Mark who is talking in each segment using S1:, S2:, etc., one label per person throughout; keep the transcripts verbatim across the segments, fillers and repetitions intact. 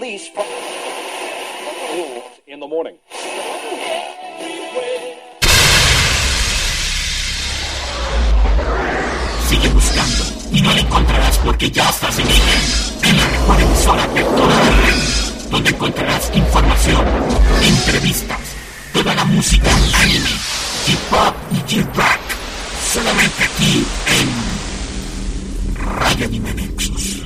S1: release from in the morning.
S2: Sigue buscando y no la encontrarás porque ya estás en ella. En la mejor emisora de toda la red, donde encontrarás información, entrevistas, toda la música, anime, J-pop y J-rock. Solamente aquí en Radio Anime Nexus.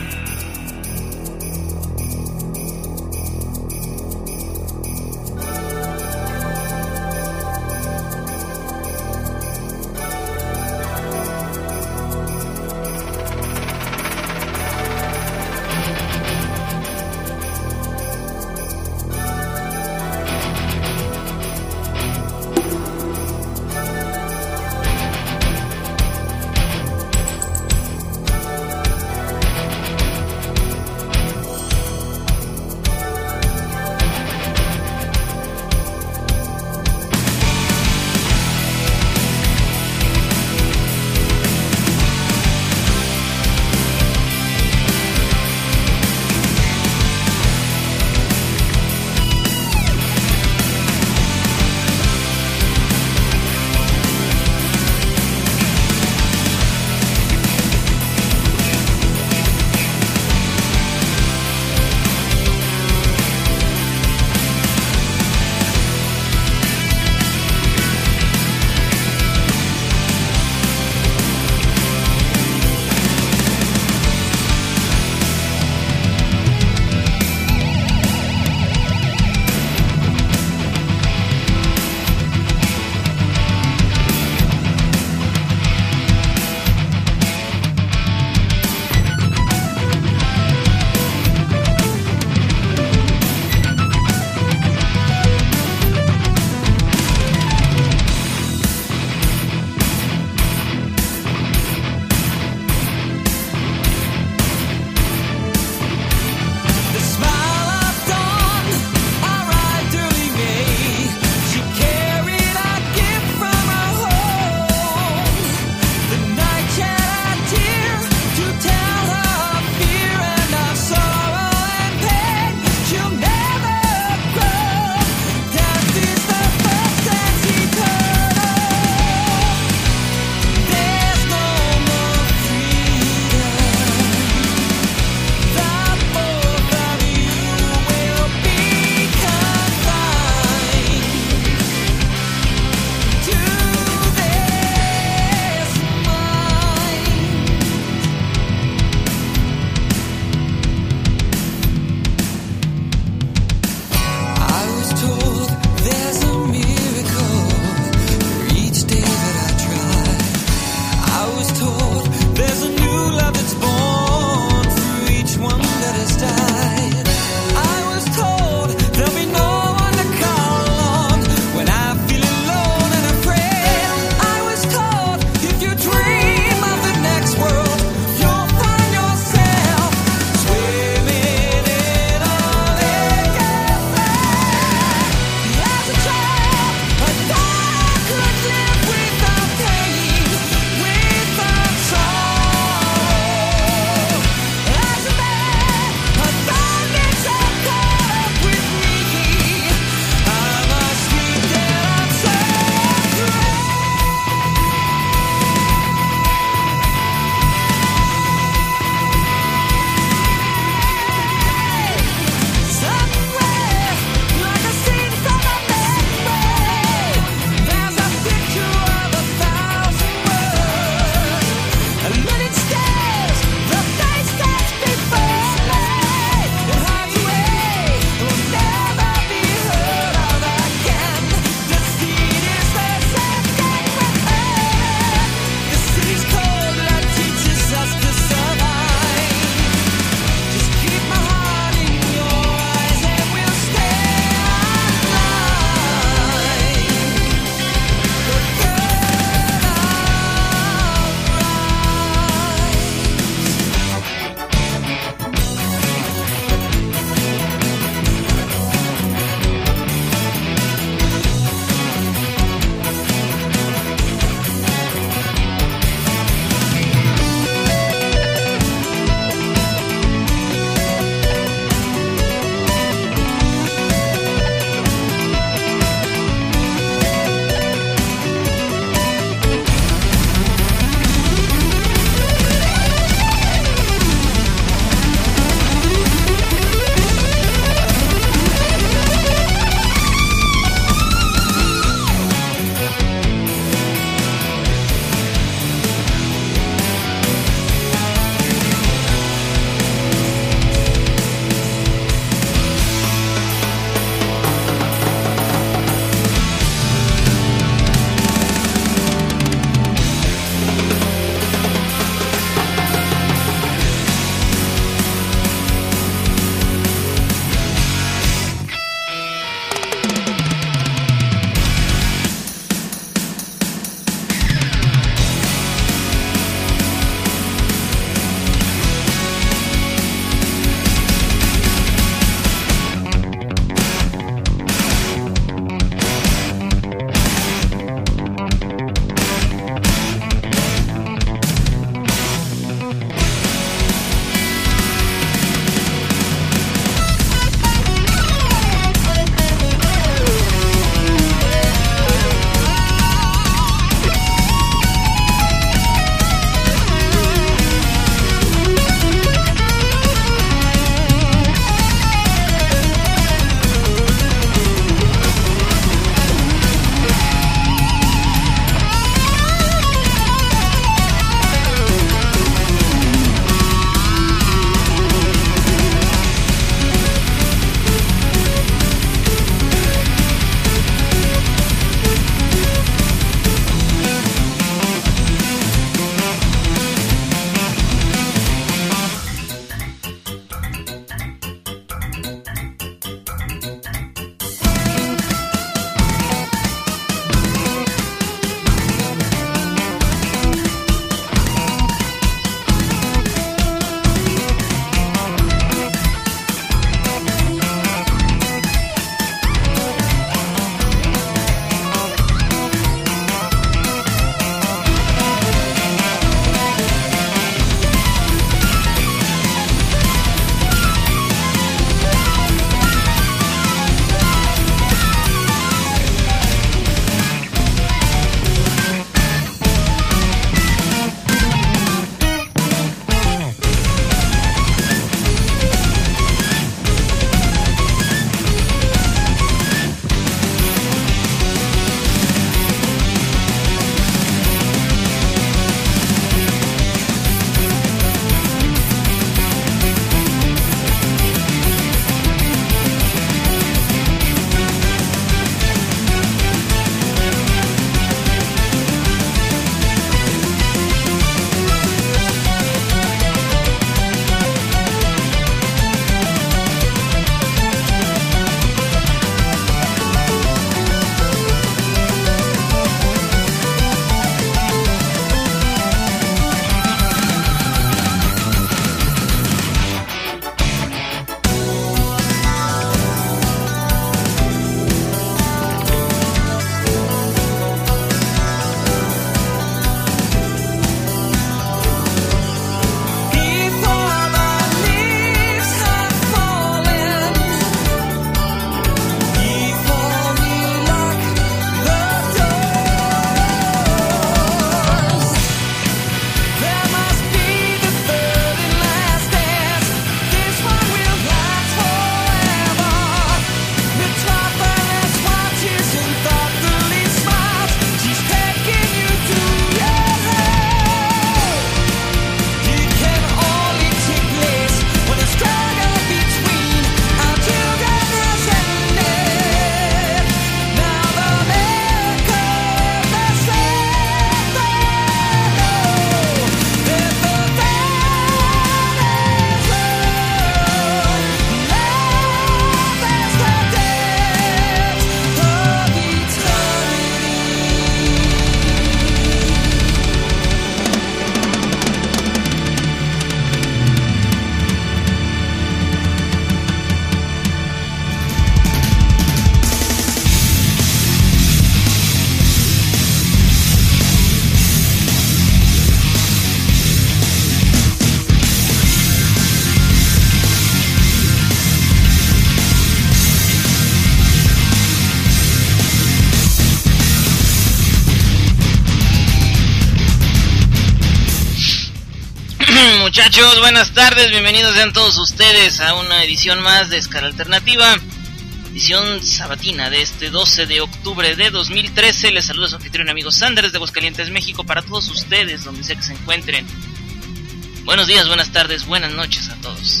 S1: muchachos? Buenas tardes, bienvenidos sean todos ustedes a una edición más de Escala Alternativa, edición sabatina de este doce de octubre de dos mil trece. Les saluda su anfitrión amigo Sanders de Aguascalientes, México, para todos ustedes, donde sea que se encuentren. Buenos días, buenas tardes, buenas noches a todos,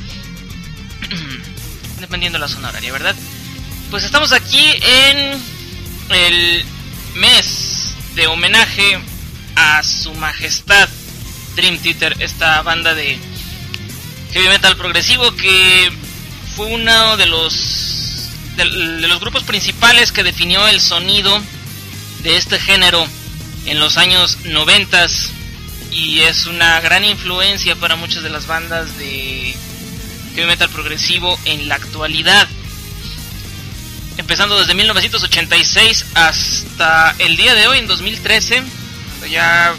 S1: dependiendo de la zona horaria, ¿verdad? Pues estamos aquí en el mes de homenaje a su majestad Dream Theater, esta banda de heavy metal progresivo que fue uno de los de, de los grupos principales que definió el sonido de este género en los años noventas, y es una gran influencia para muchas de las bandas de heavy metal progresivo en la actualidad, empezando desde mil novecientos ochenta y seis hasta el día de hoy, en dos mil trece. Ya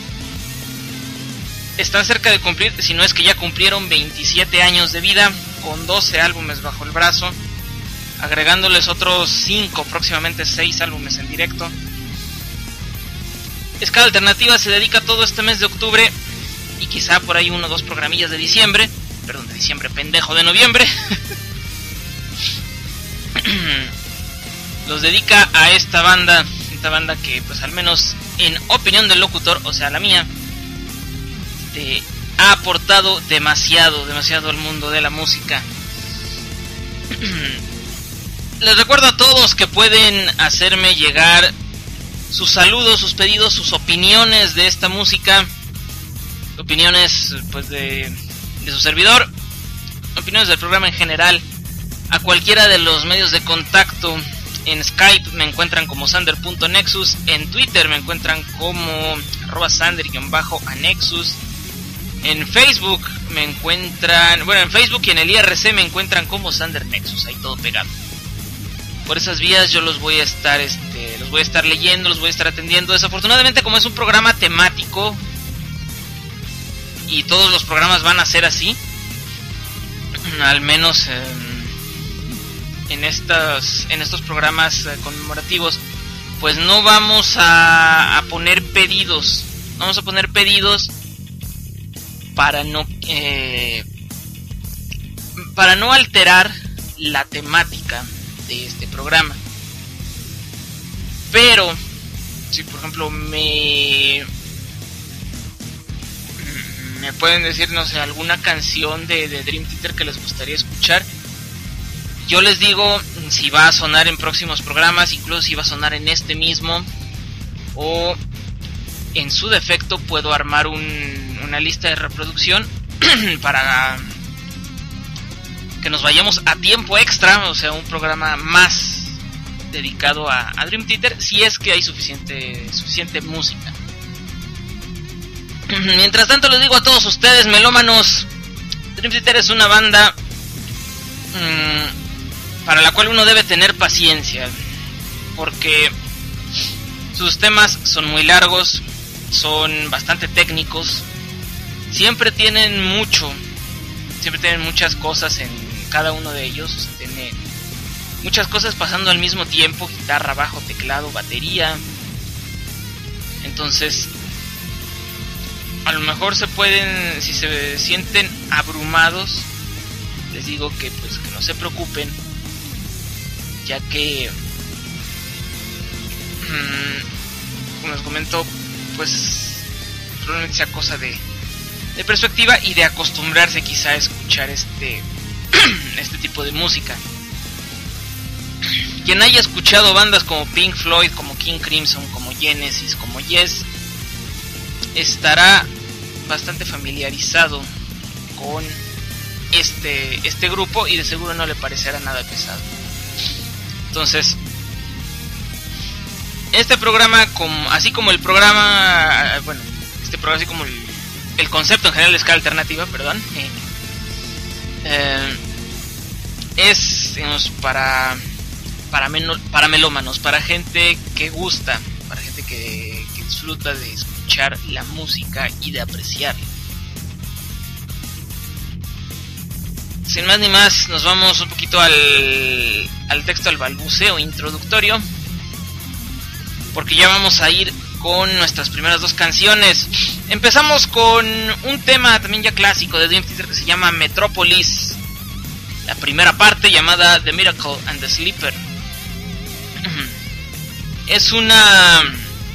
S1: están cerca de cumplir, si no es que ya cumplieron veintisiete años de vida, con doce álbumes bajo el brazo, agregándoles otros cinco, próximamente seis álbumes en directo. Escala Alternativa se dedica todo este mes de octubre, y quizá por ahí uno o dos programillas de diciembre, perdón, de diciembre, pendejo, de noviembre, los dedica a esta banda, esta banda que, pues, al menos en opinión del locutor, o sea, la mía, este, ha aportado demasiado, demasiado al mundo de la música. Les recuerdo a todos que pueden hacerme llegar sus saludos, sus pedidos, sus opiniones de esta música, opiniones, pues, de, de su servidor, opiniones del programa en general, a cualquiera de los medios de contacto. En Skype me encuentran como sander punto nexus, en Twitter me encuentran como arroba sander-anexus, en Facebook me encuentran, bueno, en Facebook y en el I R C me encuentran como Sander Nexus, ahí todo pegado. Por esas vías yo los voy a estar, este, los voy a estar leyendo, los voy a estar atendiendo. Desafortunadamente, como es un programa temático y todos los programas van a ser así, al menos eh, en estos, en estos programas eh, conmemorativos, pues no vamos a, a poner pedidos, vamos a poner pedidos para no eh, para no alterar la temática de este programa. Pero si por ejemplo me me pueden decir, no sé, alguna canción de, de Dream Theater que les gustaría escuchar, yo les digo si va a sonar en próximos programas, incluso si va a sonar en este mismo, o en su defecto puedo armar un, una lista de reproducción para que nos vayamos a tiempo extra, o sea, un programa más dedicado a, a Dream Theater, si es que hay suficiente, suficiente música. Mientras tanto, les digo a todos ustedes, melómanos, Dream Theater es una banda mmm, para la cual uno debe tener paciencia, porque sus temas son muy largos, son bastante técnicos, siempre tienen mucho, siempre tienen muchas cosas en cada uno de ellos, o sea, tiene muchas cosas pasando al mismo tiempo, guitarra, bajo, teclado, batería. Entonces, a lo mejor se pueden, si se sienten abrumados, les digo que pues que no se preocupen, ya que mmm, como les comento, pues probablemente sea cosa de, de perspectiva y de acostumbrarse quizá a escuchar este este tipo de música. Quien haya escuchado bandas como Pink Floyd, como King Crimson, como Genesis, como Yes, estará bastante familiarizado con este este grupo y de seguro no le parecerá nada pesado. Entonces, este programa, como, así como el programa, bueno, este programa, así como el, el concepto en general de Escala Alternativa, perdón, eh, eh, es, digamos, para para, menor, para melómanos, para gente que gusta, para gente que, que disfruta de escuchar la música y de apreciarla. Sin más ni más, nos vamos un poquito al, al texto, al balbuceo introductorio, porque ya vamos a ir con nuestras primeras dos canciones. Empezamos con un tema también ya clásico de Dream Theater que se llama Metropolis. La primera parte llamada The Miracle and the Sleeper. Es una...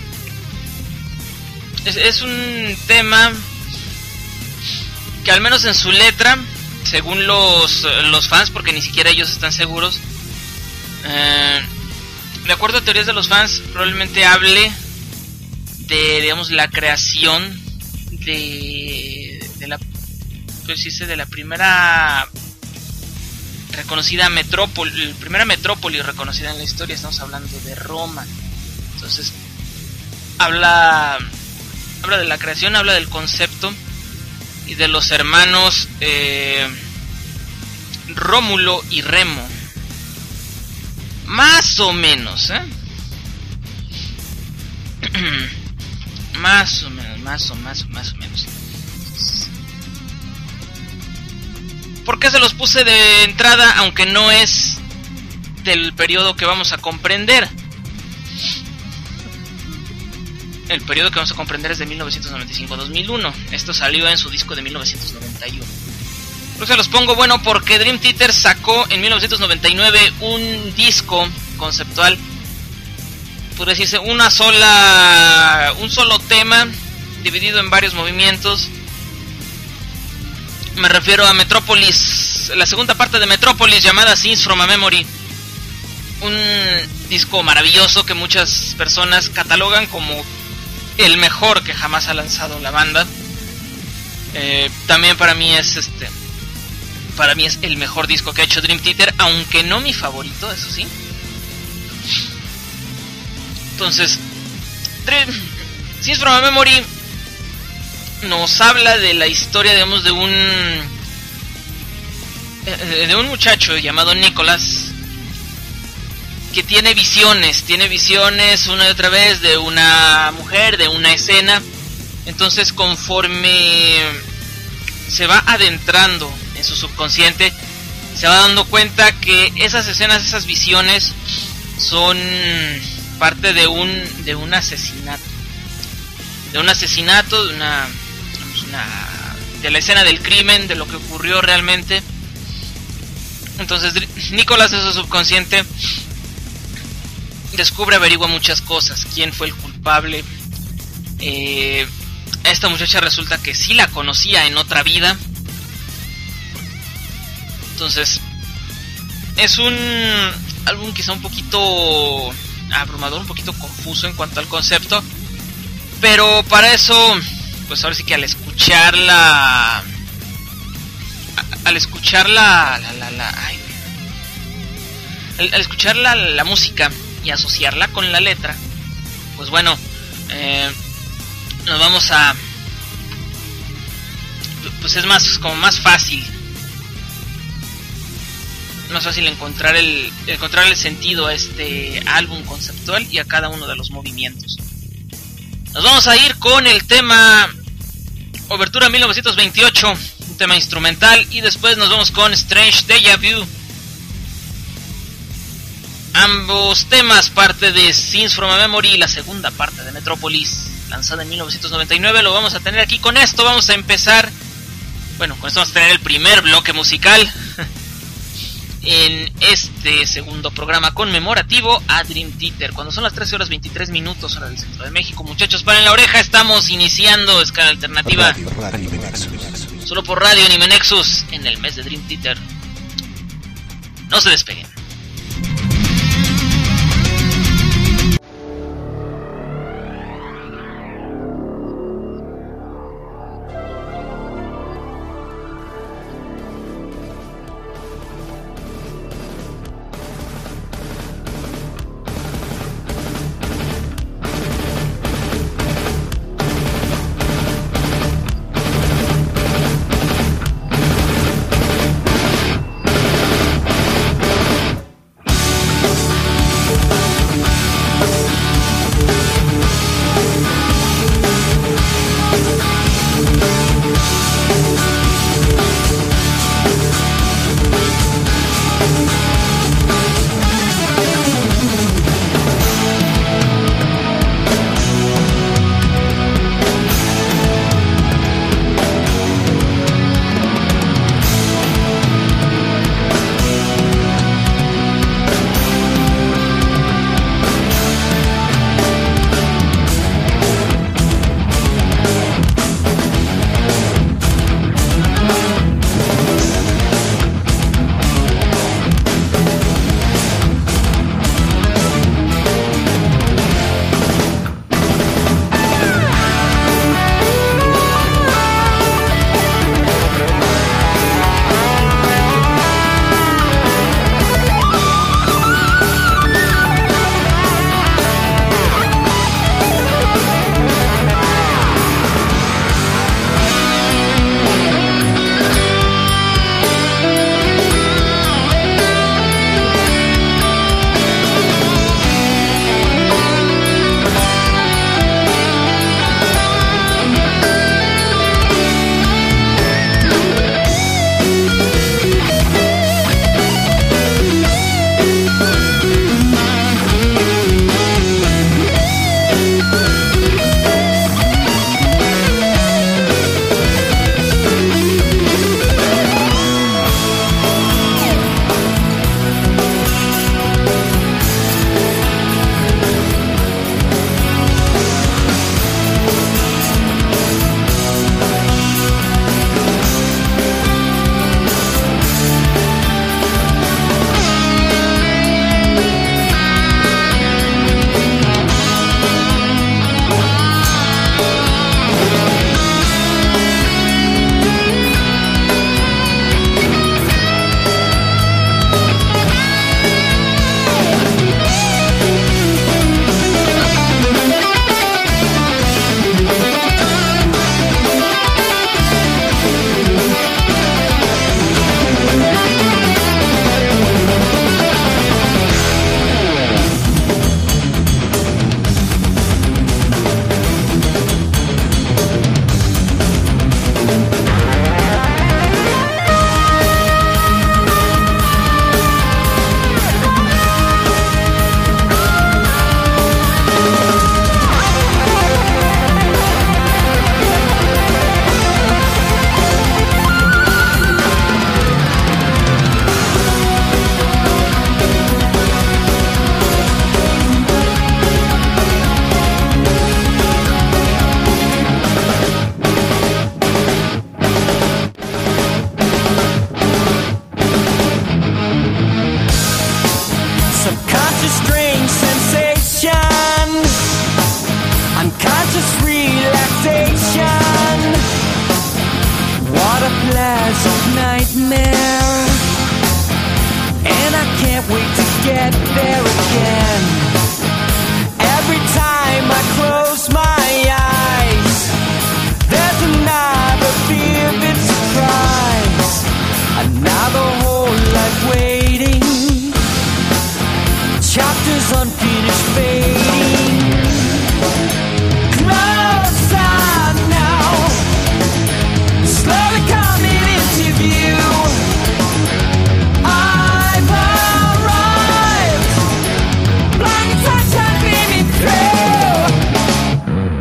S1: Es, es un tema que al menos en su letra, según los, los fans, porque ni siquiera ellos están seguros, eh, de acuerdo a teorías de los fans, probablemente hable de, digamos, la creación de, de la, pues dice, de la primera reconocida metrópoli, primera metrópoli reconocida en la historia. Estamos hablando de Roma. Entonces, habla, habla de la creación, habla del concepto y de los hermanos eh, Rómulo y Remo. Más o menos, ¿eh? Más o menos, más o más o más o menos. ¿Por qué se los puse de entrada, aunque no es del periodo que vamos a comprender? El periodo que vamos a comprender es de mil novecientos noventa y cinco a dos mil uno. Esto salió en su disco de mil novecientos noventa y uno. Por eso los pongo, bueno, porque Dream Theater sacó en mil novecientos noventa y nueve un disco conceptual, por decirse, una sola, un solo tema dividido en varios movimientos. Me refiero a Metropolis, la segunda parte de Metropolis, llamada Scenes from a Memory. Un disco maravilloso que muchas personas catalogan como el mejor que jamás ha lanzado la banda. Eh, también para mí es este, para mí es el mejor disco que ha hecho Dream Theater, aunque no mi favorito, eso sí. Entonces, Scenes from a Memory nos habla de la historia, digamos, de un de un muchacho llamado Nicholas, que tiene visiones, tiene visiones una y otra vez de una mujer, de una escena. Entonces, conforme se va adentrando en su subconsciente, se va dando cuenta que esas escenas, esas visiones son parte de un de un asesinato, de un asesinato, de una, una de la escena del crimen, de lo que ocurrió realmente. Entonces Nicholas, en su subconsciente, descubre, averigua muchas cosas. ¿Quién fue el culpable? Eh, a esta muchacha resulta que sí la conocía en otra vida. Entonces es un álbum quizá un poquito abrumador, un poquito confuso en cuanto al concepto, pero para eso, pues ahora sí que al escucharla, al escuchar la, la, la, la ay, al, al escuchar la, la música y asociarla con la letra, pues bueno, eh, nos vamos a, pues es más, como más fácil, más fácil encontrar el, encontrar el sentido a este álbum conceptual y a cada uno de los movimientos. Nos vamos a ir con el tema Obertura mil novecientos veintiocho, un tema instrumental, y después nos vamos con Strange Deja Vu. Ambos temas parte de Scenes from a Memory, la segunda parte de Metropolis, lanzada en mil novecientos noventa y nueve. Lo vamos a tener aquí. Con esto vamos a empezar, bueno, con esto vamos a tener el primer bloque musical en este segundo programa conmemorativo a Dream Theater, cuando son las trece horas veintitrés minutos hora del centro de México. Muchachos, paren la oreja, estamos iniciando Escala Alternativa, radio, radio, solo por Radio Anime Nexus en el mes de Dream Theater. No se despeguen.
S3: wait to get there again. Every time I close my eyes, there's another vivid surprise, another whole life waiting, chapters unfinished fading. Closer now, slowly coming into view. I've arrived, blinding sunshine beaming through.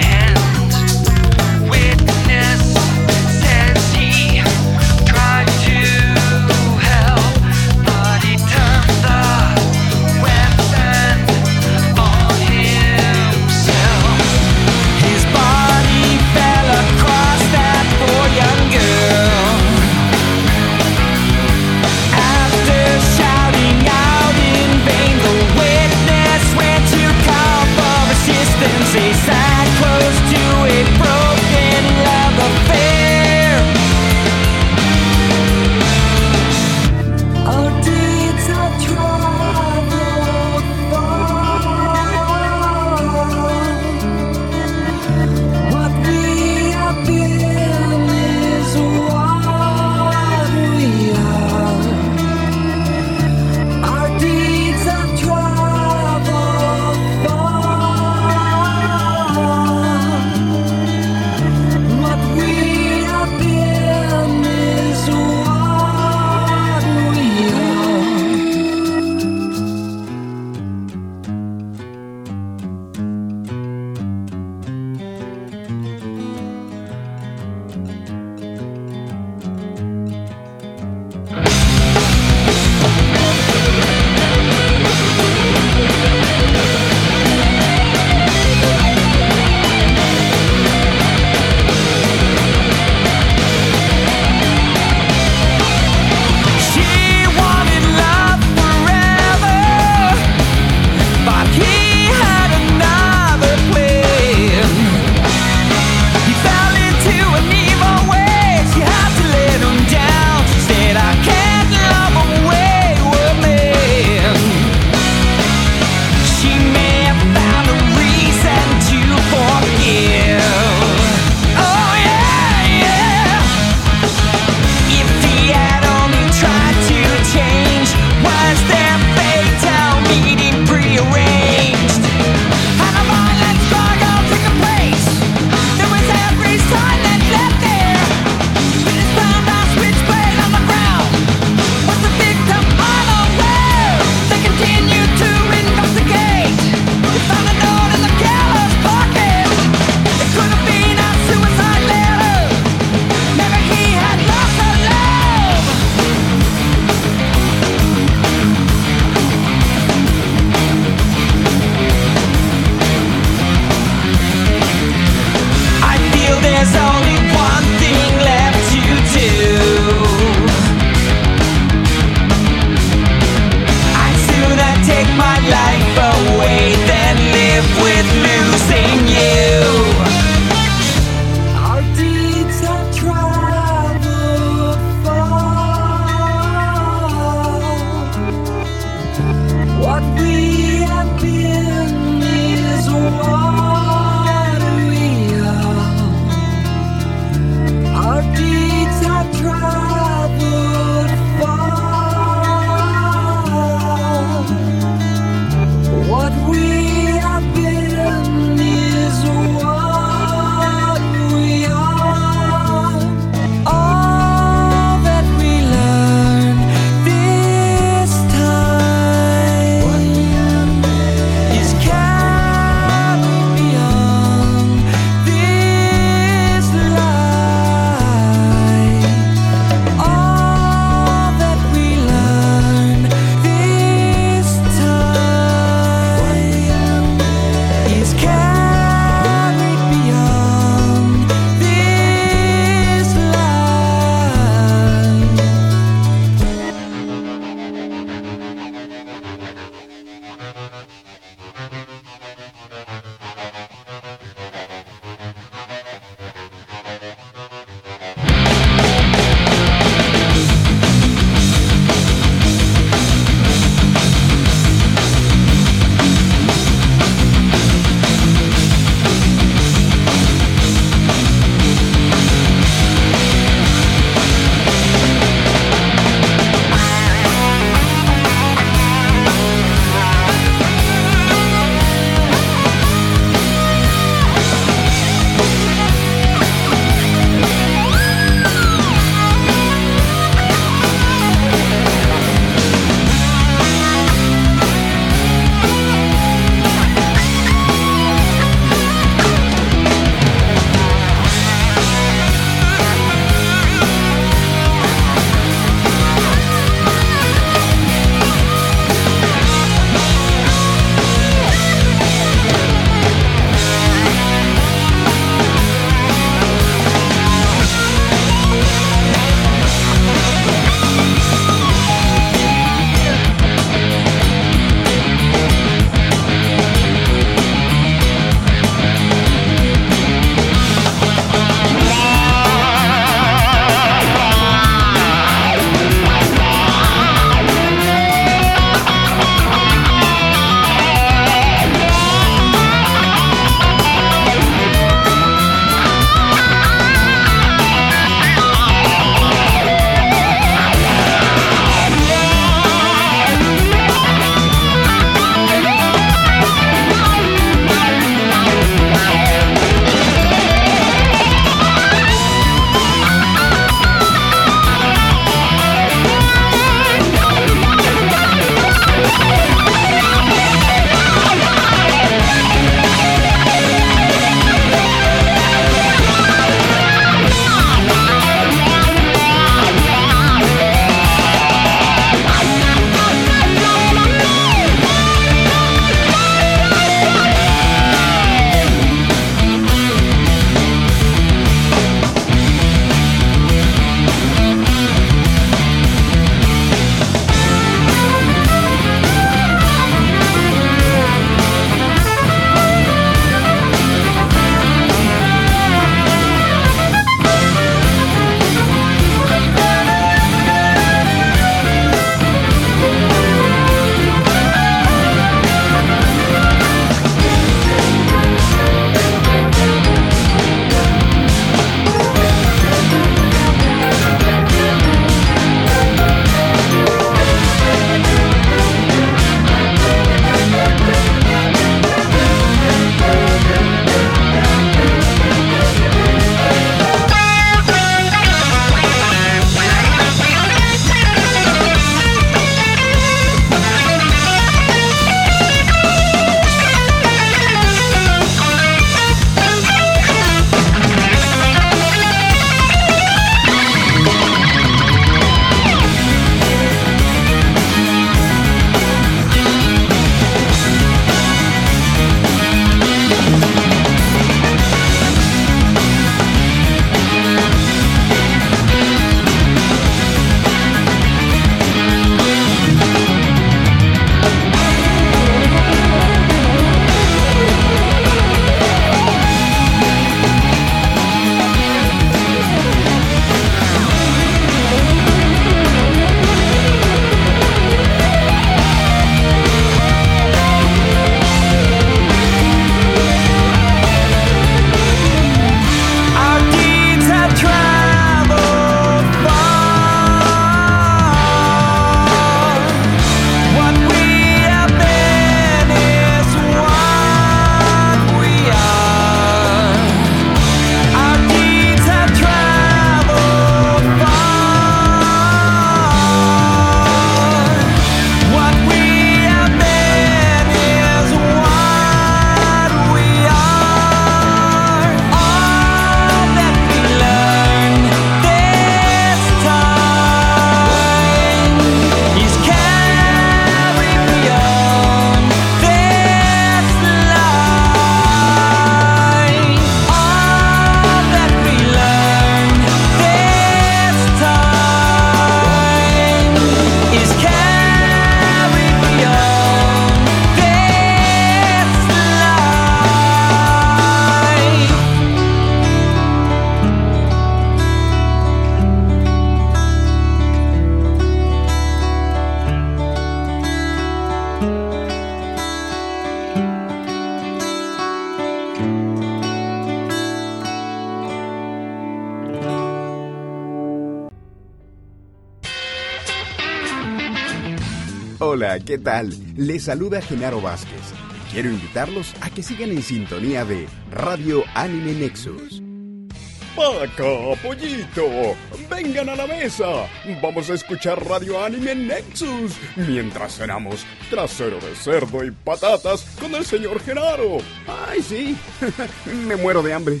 S4: Hola, ¿qué tal? Les saluda Genaro Vázquez. Quiero invitarlos a que sigan en sintonía de Radio Anime Nexus. ¡Paca, pollito! ¡Vengan a la mesa! Vamos a escuchar Radio Anime Nexus mientras cenamos trasero de cerdo y patatas con el señor Genaro. ¡Ay, sí! Me muero de hambre.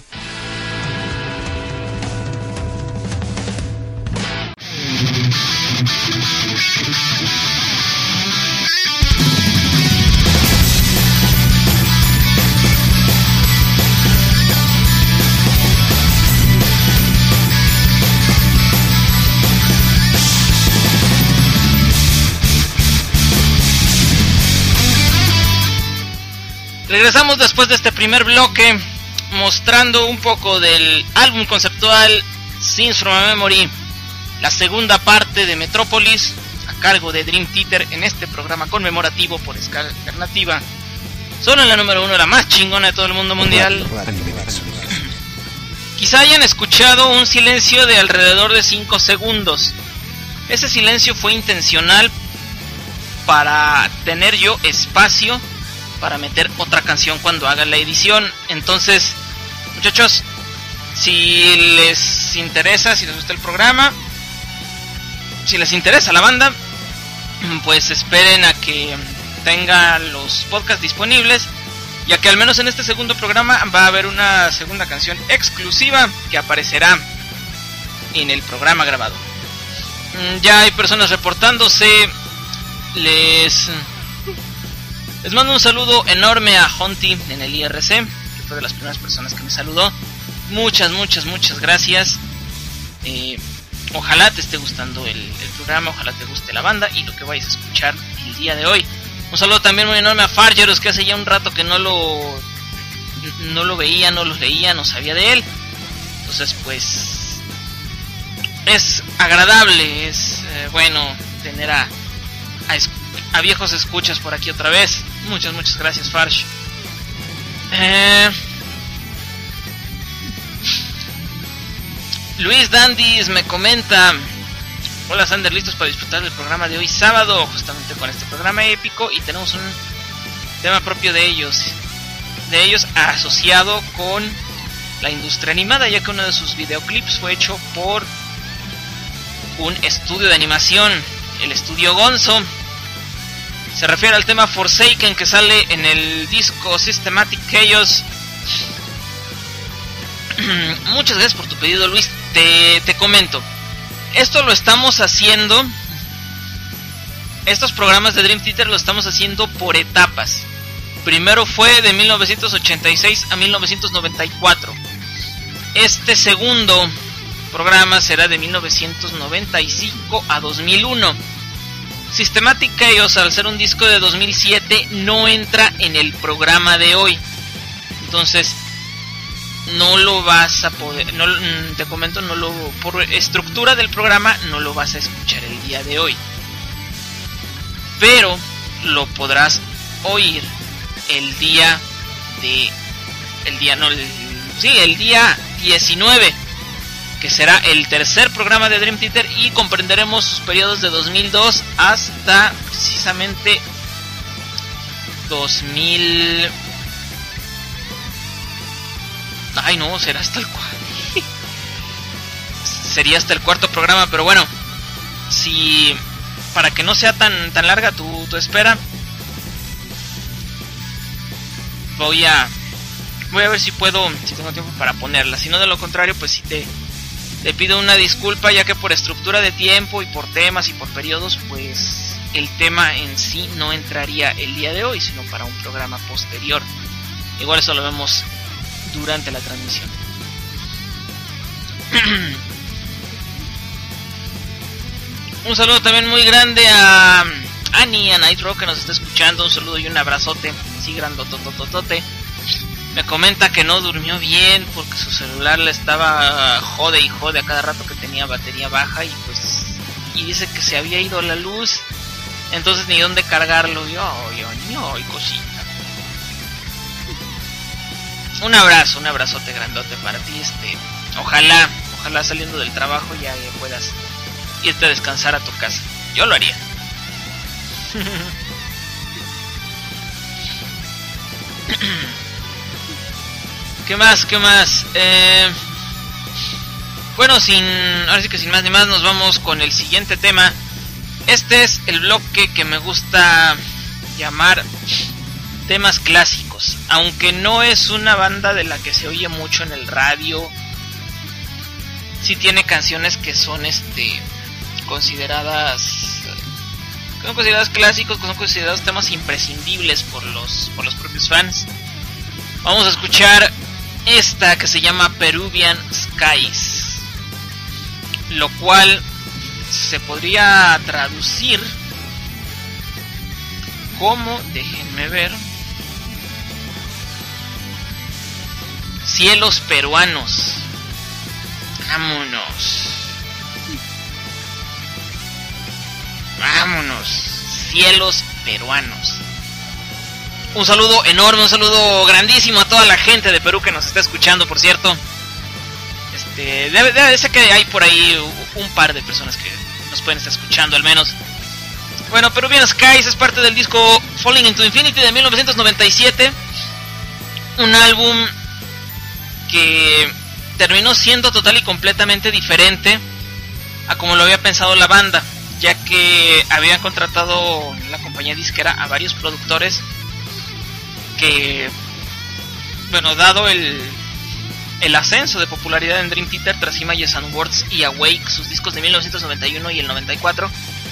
S1: Regresamos después de este primer bloque mostrando un poco del álbum conceptual Scenes from a Memory, la segunda parte de Metrópolis, a cargo de Dream Theater en este programa conmemorativo por escala alternativa. Solo en la número uno, la más chingona de todo el mundo mundial. Quizá hayan escuchado un silencio de alrededor de cinco segundos. Ese silencio fue intencional para tener yo espacio para meter otra canción cuando haga la edición. Entonces, muchachos, si les interesa, si les gusta el programa, si les interesa la banda, pues esperen a que tenga los podcasts disponibles, ya que al menos en este segundo programa va a haber una segunda canción exclusiva que aparecerá en el programa grabado. Ya hay personas reportándose. Les... Les mando un saludo enorme a Honti en el I R C, que fue de las primeras personas que me saludó. Muchas, muchas, muchas gracias. Eh, ojalá te esté gustando el, el programa, ojalá te guste la banda y lo que vayas a escuchar el día de hoy. Un saludo también muy enorme a Fargeros, que hace ya un rato que no lo no lo veía, no lo leía, no sabía de él. Entonces, pues, es agradable, es eh, bueno tener a, a escuchar a viejos escuchas por aquí otra vez. Muchas, muchas gracias, Farsh. Eh... Luis Dandis me comenta: hola Sander, listos para disfrutar del programa de hoy sábado, justamente con este programa épico, y tenemos un tema propio de ellos, de ellos asociado con la industria animada, ya que uno de sus videoclips fue hecho por un estudio de animación, el estudio Gonzo. Se refiere al tema Forsaken, que sale en el disco Systematic Chaos. Muchas gracias por tu pedido, Luis. Te, te comento. Esto lo estamos haciendo. Estos programas de Dream Theater lo estamos haciendo por etapas. Primero fue de mil novecientos ochenta y seis a mil novecientos noventa y cuatro. Este segundo programa será de mil novecientos noventa y cinco a dos mil uno. Systematic Chaos, al ser un disco de dos mil siete, no entra en el programa de hoy. Entonces, no lo vas a poder, no, te comento, no lo, por estructura del programa, no lo vas a escuchar el día de hoy. Pero lo podrás oír el día de, el día, no, el, sí, el día diecinueve. Que será el tercer programa de Dream Theater, y comprenderemos sus periodos de dos mil dos hasta precisamente dos mil... Ay no, será hasta el cuarto. Sería hasta el cuarto programa, pero bueno, si para que no sea tan tan larga tu, tu espera, voy a voy a ver si puedo, si tengo tiempo para ponerla. Si no, de lo contrario, pues si te Te pido una disculpa, ya que por estructura de tiempo y por temas y por periodos, pues el tema en sí no entraría el día de hoy, sino para un programa posterior. Igual eso lo vemos durante la transmisión. Un saludo también muy grande a Annie, a Night Rock, que nos está escuchando. Un saludo y un abrazote, sí, grandotototote. Me comenta que no durmió bien porque su celular le estaba jode y jode a cada rato que tenía batería baja, y pues y dice que se había ido la luz, entonces ni dónde cargarlo. Yo, yo, yo, y cosita. Un abrazo, un abrazote grandote para ti. Este, ojalá, ojalá saliendo del trabajo ya, ya puedas irte a descansar a tu casa. Yo lo haría. ¿Qué más? ¿Qué más? Eh, bueno, sin ahora sí que sin más ni más nos vamos con el siguiente tema. Este es el bloque que me gusta llamar temas clásicos. Aunque no es una banda de la que se oye mucho en el radio, sí tiene canciones que son este consideradas son consideradas clásicos, son considerados temas imprescindibles por los por los propios fans. Vamos a escuchar esta que se llama Peruvian Skies, lo cual se podría traducir como, déjenme ver, cielos peruanos. Vámonos. Vámonos. Cielos peruanos. Un saludo enorme, un saludo grandísimo a toda la gente de Perú que nos está escuchando, por cierto. Este, debe, debe ser que hay por ahí un par de personas que nos pueden estar escuchando al menos. Bueno, Peruvian Skies es parte del disco Falling into Infinity de mil novecientos noventa y siete. Un álbum que terminó siendo total y completamente diferente a como lo había pensado la banda, ya que habían contratado en la compañía disquera a varios productores que, bueno, dado el, el ascenso de popularidad en Dream Theater tras Images and Words y Awake, sus discos de mil novecientos noventa y uno y el noventa y cuatro,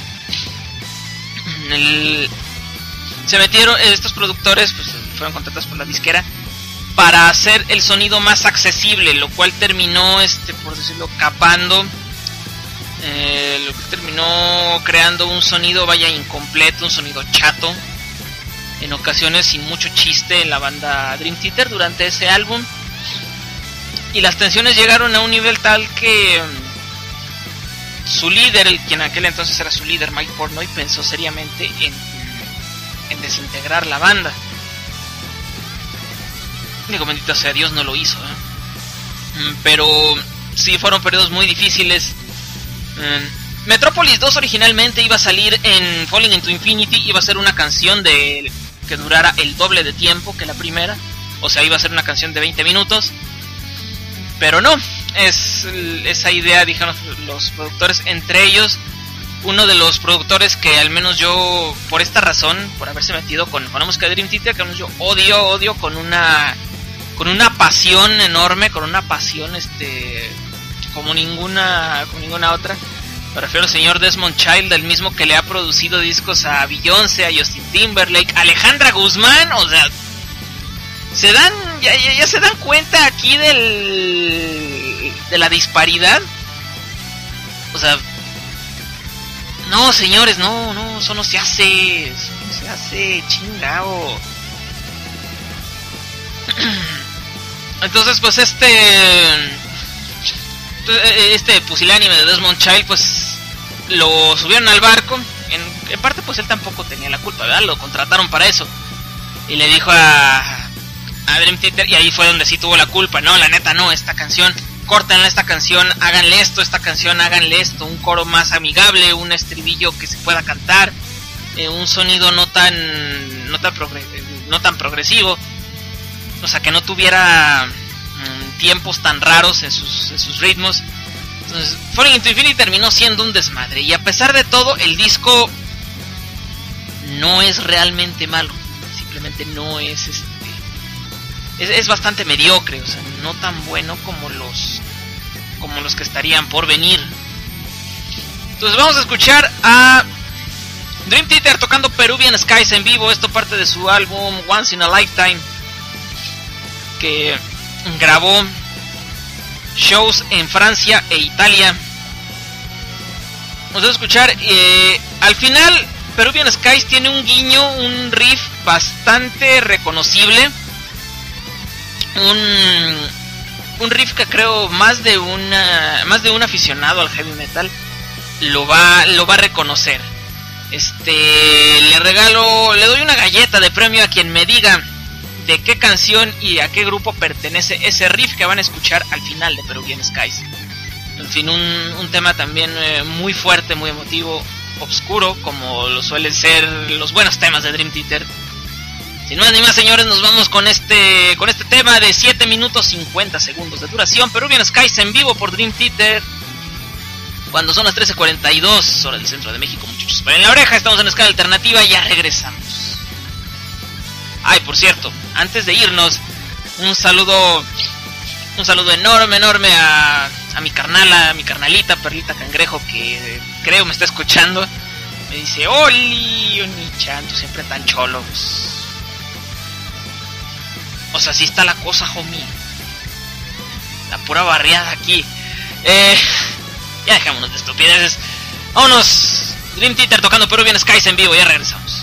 S1: el, se metieron, estos productores pues fueron contratados por la disquera para hacer el sonido más accesible, lo cual terminó, este, por decirlo, capando, eh, lo que terminó creando un sonido, vaya, incompleto, un sonido chato, en ocasiones sin mucho chiste en la banda Dream Theater durante ese álbum. Y las tensiones llegaron a un nivel tal que um, su líder, el quien en aquel entonces era su líder, Mike Portnoy, pensó seriamente en, en desintegrar la banda. Digo, bendito sea Dios, no lo hizo, ¿eh? Pero sí fueron periodos muy difíciles. mm. Metropolis dos originalmente iba a salir en Falling into Infinity, iba a ser una canción de que durara el doble de tiempo que la primera, o sea, iba a ser una canción de veinte minutos, pero no, es esa idea, dijeron los productores, entre ellos uno de los productores que al menos yo, por esta razón, por haberse metido con, con la música de Dream Theater, que al menos yo odio, odio con una con una pasión enorme, con una pasión este como ninguna como ninguna otra. Me refiero al señor Desmond Child, el mismo que le ha producido discos a Beyoncé, a Justin Timberlake, a Alejandra Guzmán. O sea, se dan ya, ya, ya se dan cuenta aquí del de la disparidad. O sea, no, señores, no, no, eso no se hace, eso no se hace, chingao. Entonces, pues este este pusilánime de Desmond Child, pues lo subieron al barco. En, en parte, pues él tampoco tenía la culpa, ¿verdad? Lo contrataron para eso. Y le dijo a, a Dream Theater, y ahí fue donde sí tuvo la culpa. No, la neta, no, esta canción, córtenle esta canción, háganle esto, esta canción, háganle esto, un coro más amigable, un estribillo que se pueda cantar, eh, un sonido no tan no tan, progre- no tan progresivo, o sea, que no tuviera mmm, tiempos tan raros en sus, en sus ritmos. Entonces, Falling into Infinity terminó siendo un desmadre, y a pesar de todo, el disco no es realmente malo, simplemente no es este es, es bastante mediocre, o sea, no tan bueno como los como los que estarían por venir. Entonces vamos a escuchar a Dream Theater tocando Peruvian Skies en vivo. Esto parte de su álbum Once in a Lifetime, que grabó shows en Francia e Italia. Vamos a escuchar, eh, al final Peruvian Skies tiene un guiño, un riff bastante reconocible, un, un riff que creo más de una más de un aficionado al heavy metal lo va lo va a reconocer. Este, le regalo, le doy una galleta de premio a quien me diga de qué canción y a qué grupo pertenece ese riff que van a escuchar al final de Peruvian Skies. En fin, un, un tema también eh, muy fuerte, muy emotivo, oscuro, como lo suelen ser los buenos temas de Dream Theater. Sin más ni más, señores, nos vamos con este con este tema de siete minutos cincuenta segundos de duración. Peruvian Skies en vivo por Dream Theater, cuando son las trece cuarenta y dos horas del centro de México, muchachos. Pero en la oreja, estamos en Escala Alternativa, ya regresamos. Ay, por cierto, antes de irnos, un saludo un saludo enorme, enorme a, a mi carnala, a mi carnalita, Perlita Cangrejo, que creo me está escuchando. Me dice, Oli, Oni-chan, tú siempre tan cholo. O sea, así está la cosa, homie. La pura barriada aquí. Eh, ya dejémonos de estupideces. Vámonos. Dream Theater tocando Peruvian Skies en vivo. Ya regresamos.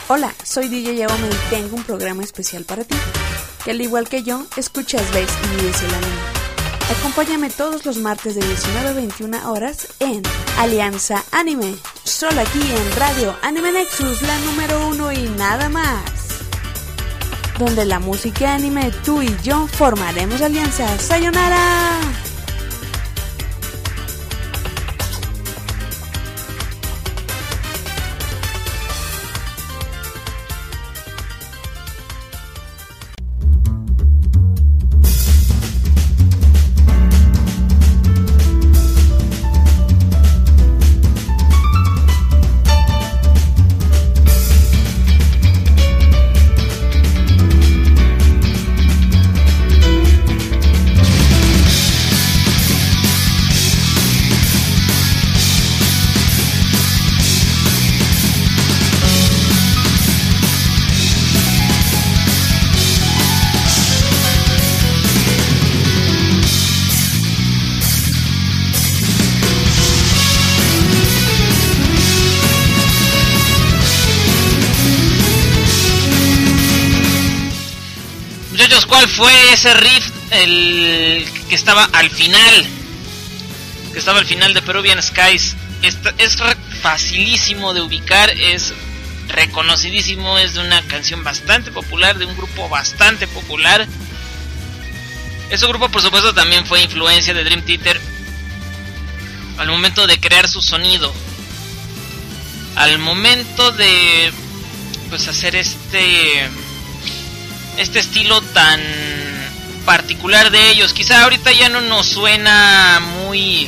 S5: Hola, soy D J Yaoma y tengo un programa especial para ti, que al igual que yo, escuchas, ves y vives el anime. Acompáñame todos los martes de diecinueve a veintiuna horas en Alianza Anime, solo aquí en Radio Anime Nexus, la número uno y nada más. Donde la música anime, tú y yo formaremos alianza. ¡Sayonara!
S1: ¿Cuál fue ese riff el que estaba al final? Que estaba al final de Peruvian Skies. Esta, es facilísimo de ubicar, es reconocidísimo, es de una canción bastante popular, de un grupo bastante popular. Ese grupo, por supuesto, también fue influencia de Dream Theater al momento de crear su sonido, al momento de pues hacer este este estilo tan particular de ellos. Quizá ahorita ya no nos suena muy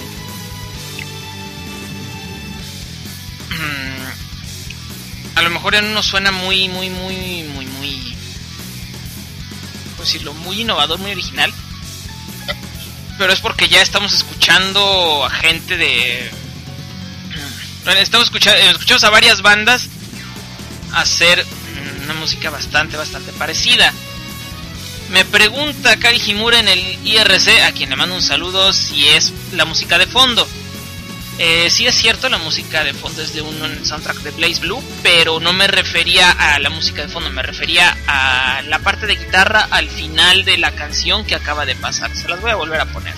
S1: a lo mejor ya no nos suena muy muy muy muy muy pues decirlo, muy innovador, muy original, pero es porque ya estamos escuchando a gente de estamos escuchando escuchamos a varias bandas hacer una música bastante, bastante parecida. Me pregunta Kari Himura en el I R C, a quien le mando un saludo, si es la música de fondo. Eh, sí es cierto, la música de fondo es de un soundtrack de Blaze Blue, pero no me refería a la música de fondo, me refería a la parte de guitarra al final de la canción que acaba de pasar. Se las voy a volver a poner.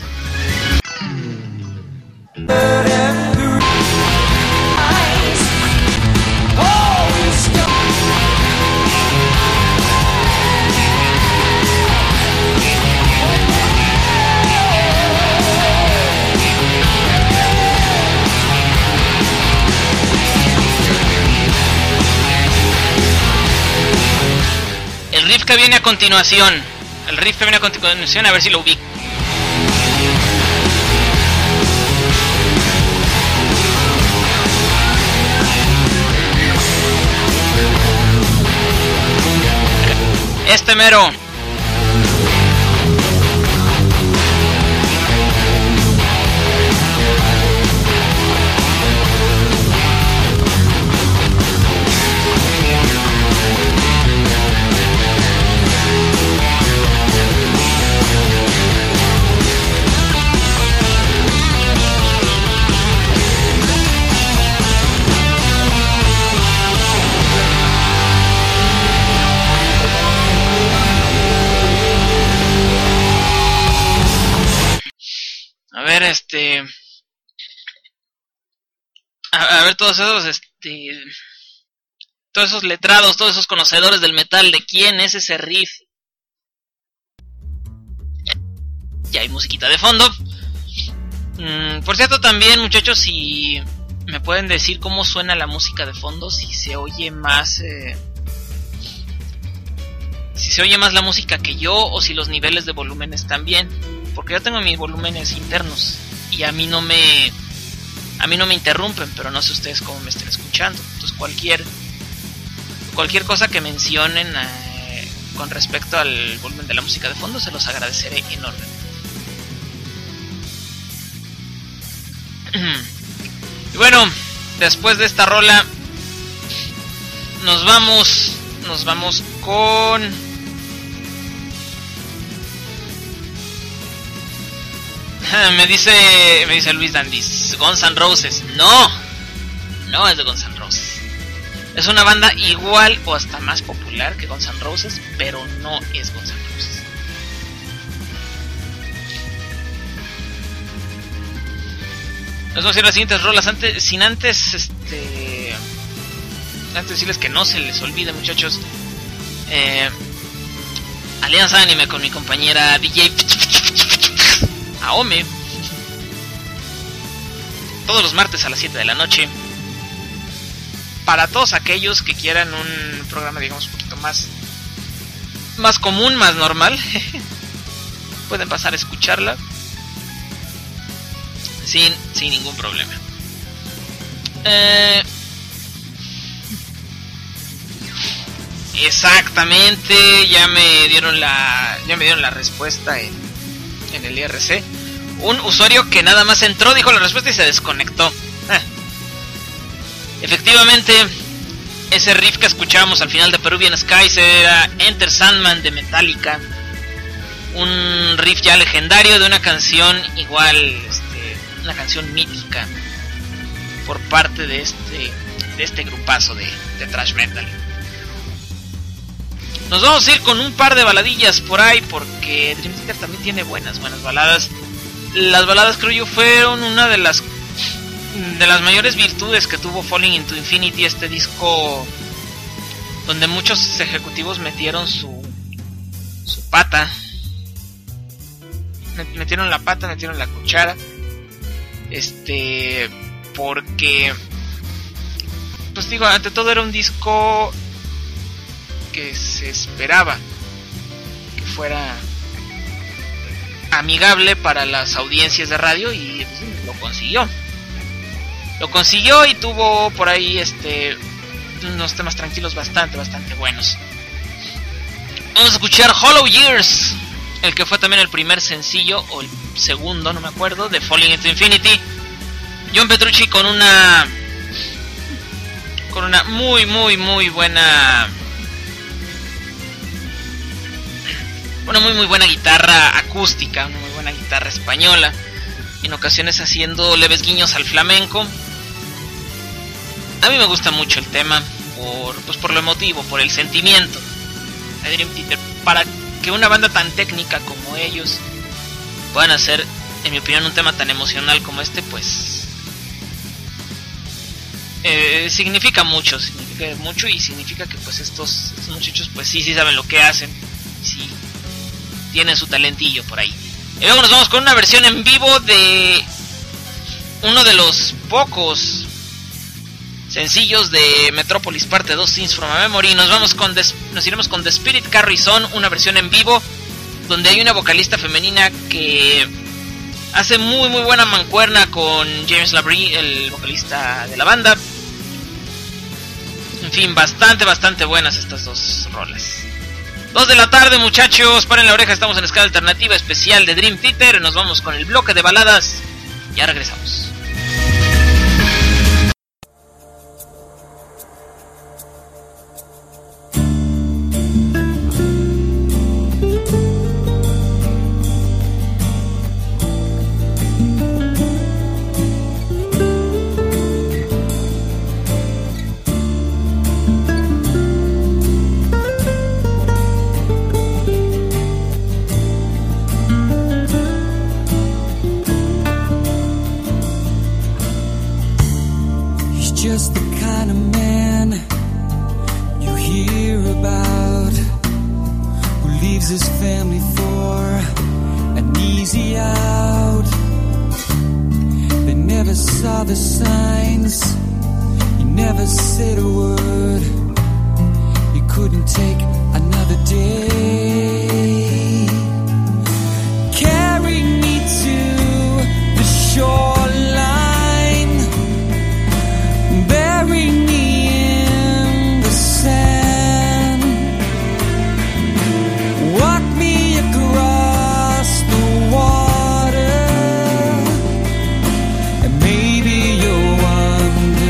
S1: El riff que viene a continuación, el riff que viene a continuación, a ver si lo ubico. Este mero. A ver, este... A, a ver todos esos, este... Todos esos letrados, todos esos conocedores del metal, ¿de quién es ese riff? Ya hay musiquita de fondo. Mm, por cierto, también, muchachos, si me pueden decir cómo suena la música de fondo, si se oye más... Eh, si se oye más la música que yo, o si los niveles de volumen están bien. Porque yo tengo mis volúmenes internos y a mí no me a mí no me interrumpen, pero no sé ustedes cómo me estén escuchando. Entonces cualquier cualquier cosa que mencionen eh, con respecto al volumen de la música de fondo se los agradeceré enormemente. Y bueno, después de esta rola nos vamos nos vamos con Me dice me dice Luis Dandis, Guns N' Roses. No, no es de Guns N' Roses. Es una banda igual o hasta más popular que Guns N' Roses, pero no es Guns N' Roses. Nos vamos a ir a las siguientes rolas antes, sin antes, este, antes decirles que no se les olvide, muchachos. Eh, Alianza Anime con mi compañera D J Aome. Todos los martes a las siete de la noche. Para todos aquellos que quieran un programa, digamos, un poquito más, más común, más normal, pueden pasar a escucharla sin, sin ningún problema. Eh, exactamente, ya me dieron la, ya me dieron la respuesta en, en el I R C. Un usuario que nada más entró, dijo la respuesta y se desconectó. Eh. Efectivamente, ese riff que escuchábamos al final de Peruvian Skies era Enter Sandman de Metallica. Un riff ya legendario de una canción igual, este, una canción mítica por parte de este, de este grupazo de, de thrash metal. Nos vamos a ir con un par de baladillas por ahí porque Dream Theater también tiene buenas, buenas baladas. Las baladas, creo yo, fueron una de las de las mayores virtudes que tuvo Falling into Infinity, este disco donde muchos ejecutivos metieron su su pata, metieron la pata, metieron la cuchara, este, porque, pues digo, ante todo era un disco que se esperaba que fuera amigable para las audiencias de radio y pues, lo consiguió. Lo consiguió y tuvo por ahí este unos temas tranquilos bastante, bastante buenos. Vamos a escuchar Hollow Years, el que fue también el primer sencillo, o el segundo, no me acuerdo, de Falling into Infinity. John Petrucci con una con una muy, muy, muy buena una muy, muy buena guitarra acústica, una muy buena guitarra española, en ocasiones haciendo leves guiños al flamenco. A mí me gusta mucho el tema por, pues por lo emotivo, por el sentimiento de Dream Theater. Para que una banda tan técnica como ellos puedan hacer, en mi opinión, un tema tan emocional como este, pues eh, significa mucho, significa mucho y significa que pues estos, estos muchachos pues sí, sí saben lo que hacen, sí tienen su talentillo por ahí. Y luego nos vamos con una versión en vivo de uno de los pocos sencillos de Metropolis parte dos, Scenes from a Memory. Nos vamos con The, nos iremos con The Spirit Carries On, una versión en vivo donde hay una vocalista femenina que hace muy muy buena mancuerna con James Labrie, el vocalista de la banda. En fin, bastante bastante buenas estas dos rolas. Dos de la tarde, muchachos, paren la oreja, estamos en escala alternativa especial de Dream Theater. Nos vamos con el bloque de baladas. Ya regresamos.
S3: Maybe you'll understand.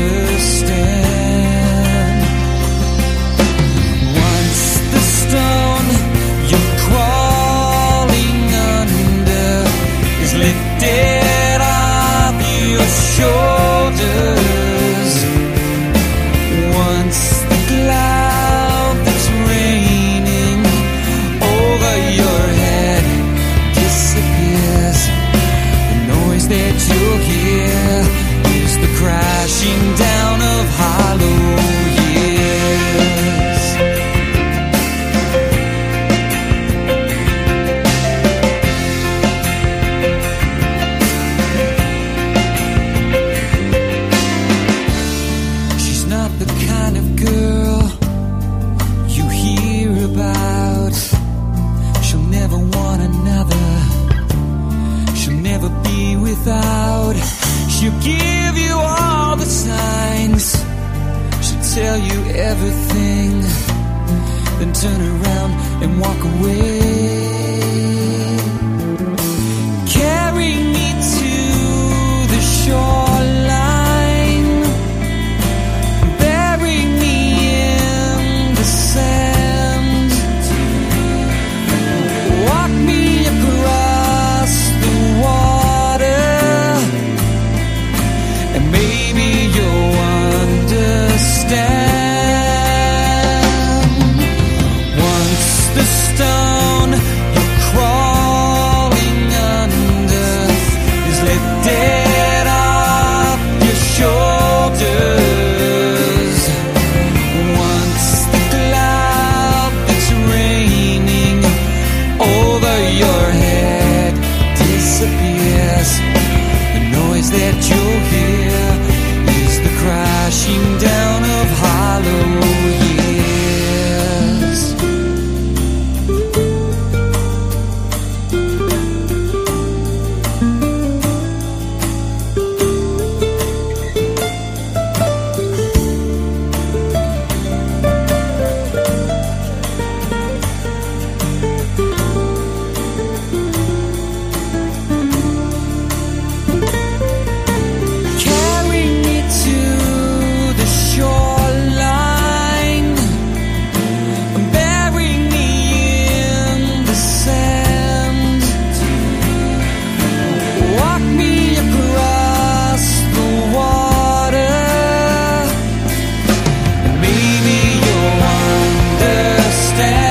S3: everything, then turn around and walk away. Carry me to the shoreline, bury me in the sand, walk me across the water, and maybe you'll understand. Once the stone you're crawling under is lifted off your shoulders, once the cloud that's raining over your head disappears, the noise that you'll hear is the crashing down of hollow years. Carry me to the shoreline, bury me in the sand, walk me across the water, and maybe you'll understand.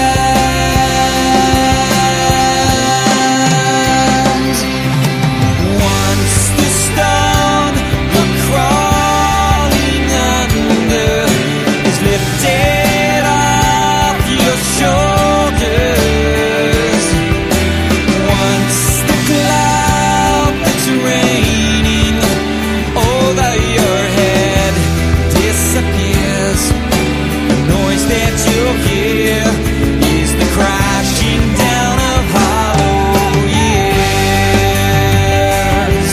S3: Once the stone you're crawling under is lifted off your shoulders, once the cloud that's raining over your head disappears, the noise that you'll hear is the crashing down of hollow years.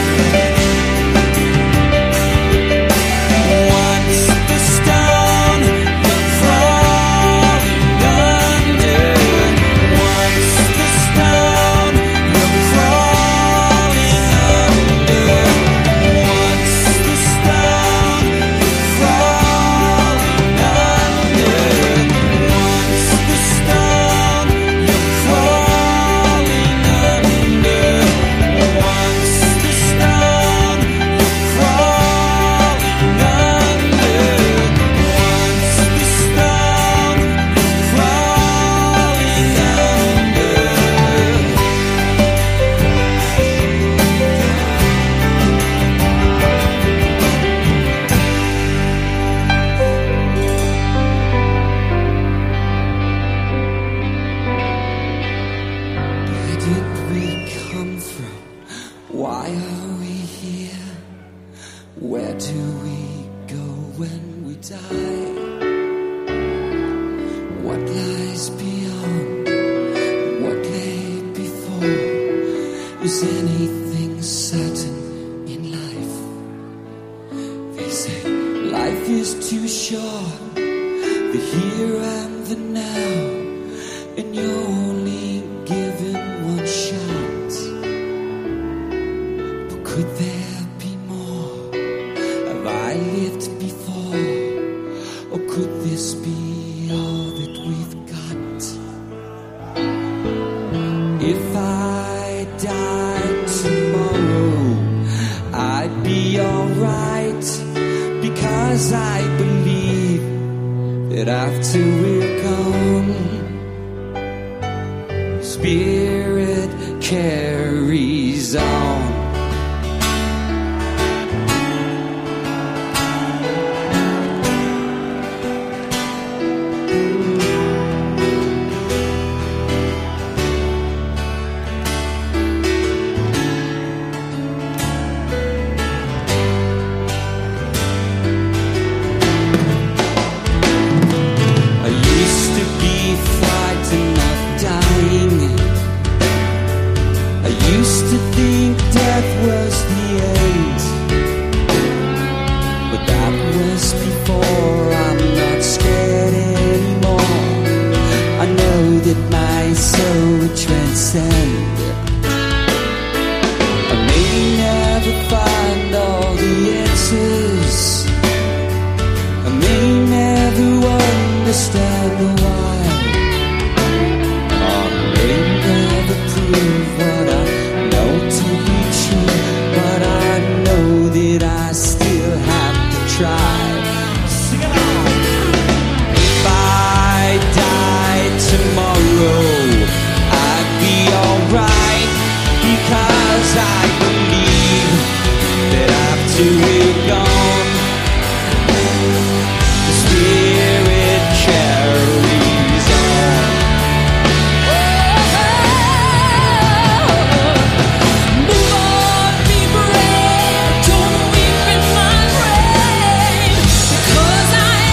S3: Once the stone you're crawling under, once the stone you're crawling under, once the stone you're crawling under, once the stone you're crawling under, once the stone you're crawling under, once the stone you're crawling Where did we come from? Why are we here? Where do we go when we die? What lies beyond? What lay before? Is anything certain in life? They say life is too short, the here and the now, and you're only given one shot. But could there be more? Have I lived before? Or could this be all that we've got? If I died tomorrow, I'd be alright, because I believe that after we're gone, spirit carries on. I used to be frightened of dying. I used to think death was the end, but that was before I understand why our name never proved what I know to be true, but I know that I still have to try. Sing it on. If I died tomorrow, I'd be alright, because I believe that after we're gone, the spirit carries on. Move on, be brave, don't weep in my grave, because I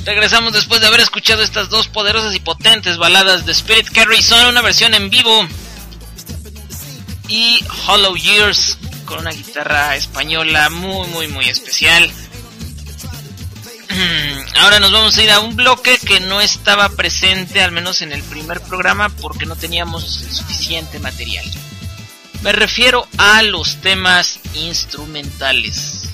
S1: Regresamos después de haber escuchado estas dos poderosas y potentes baladas de Spirit Carry Son, una versión en vivo, y Hollow Years con una guitarra española muy muy muy especial. Ahora nos vamos a ir a un bloque que no estaba presente, al menos en el primer programa, porque no teníamos suficiente material. Me refiero a los temas instrumentales.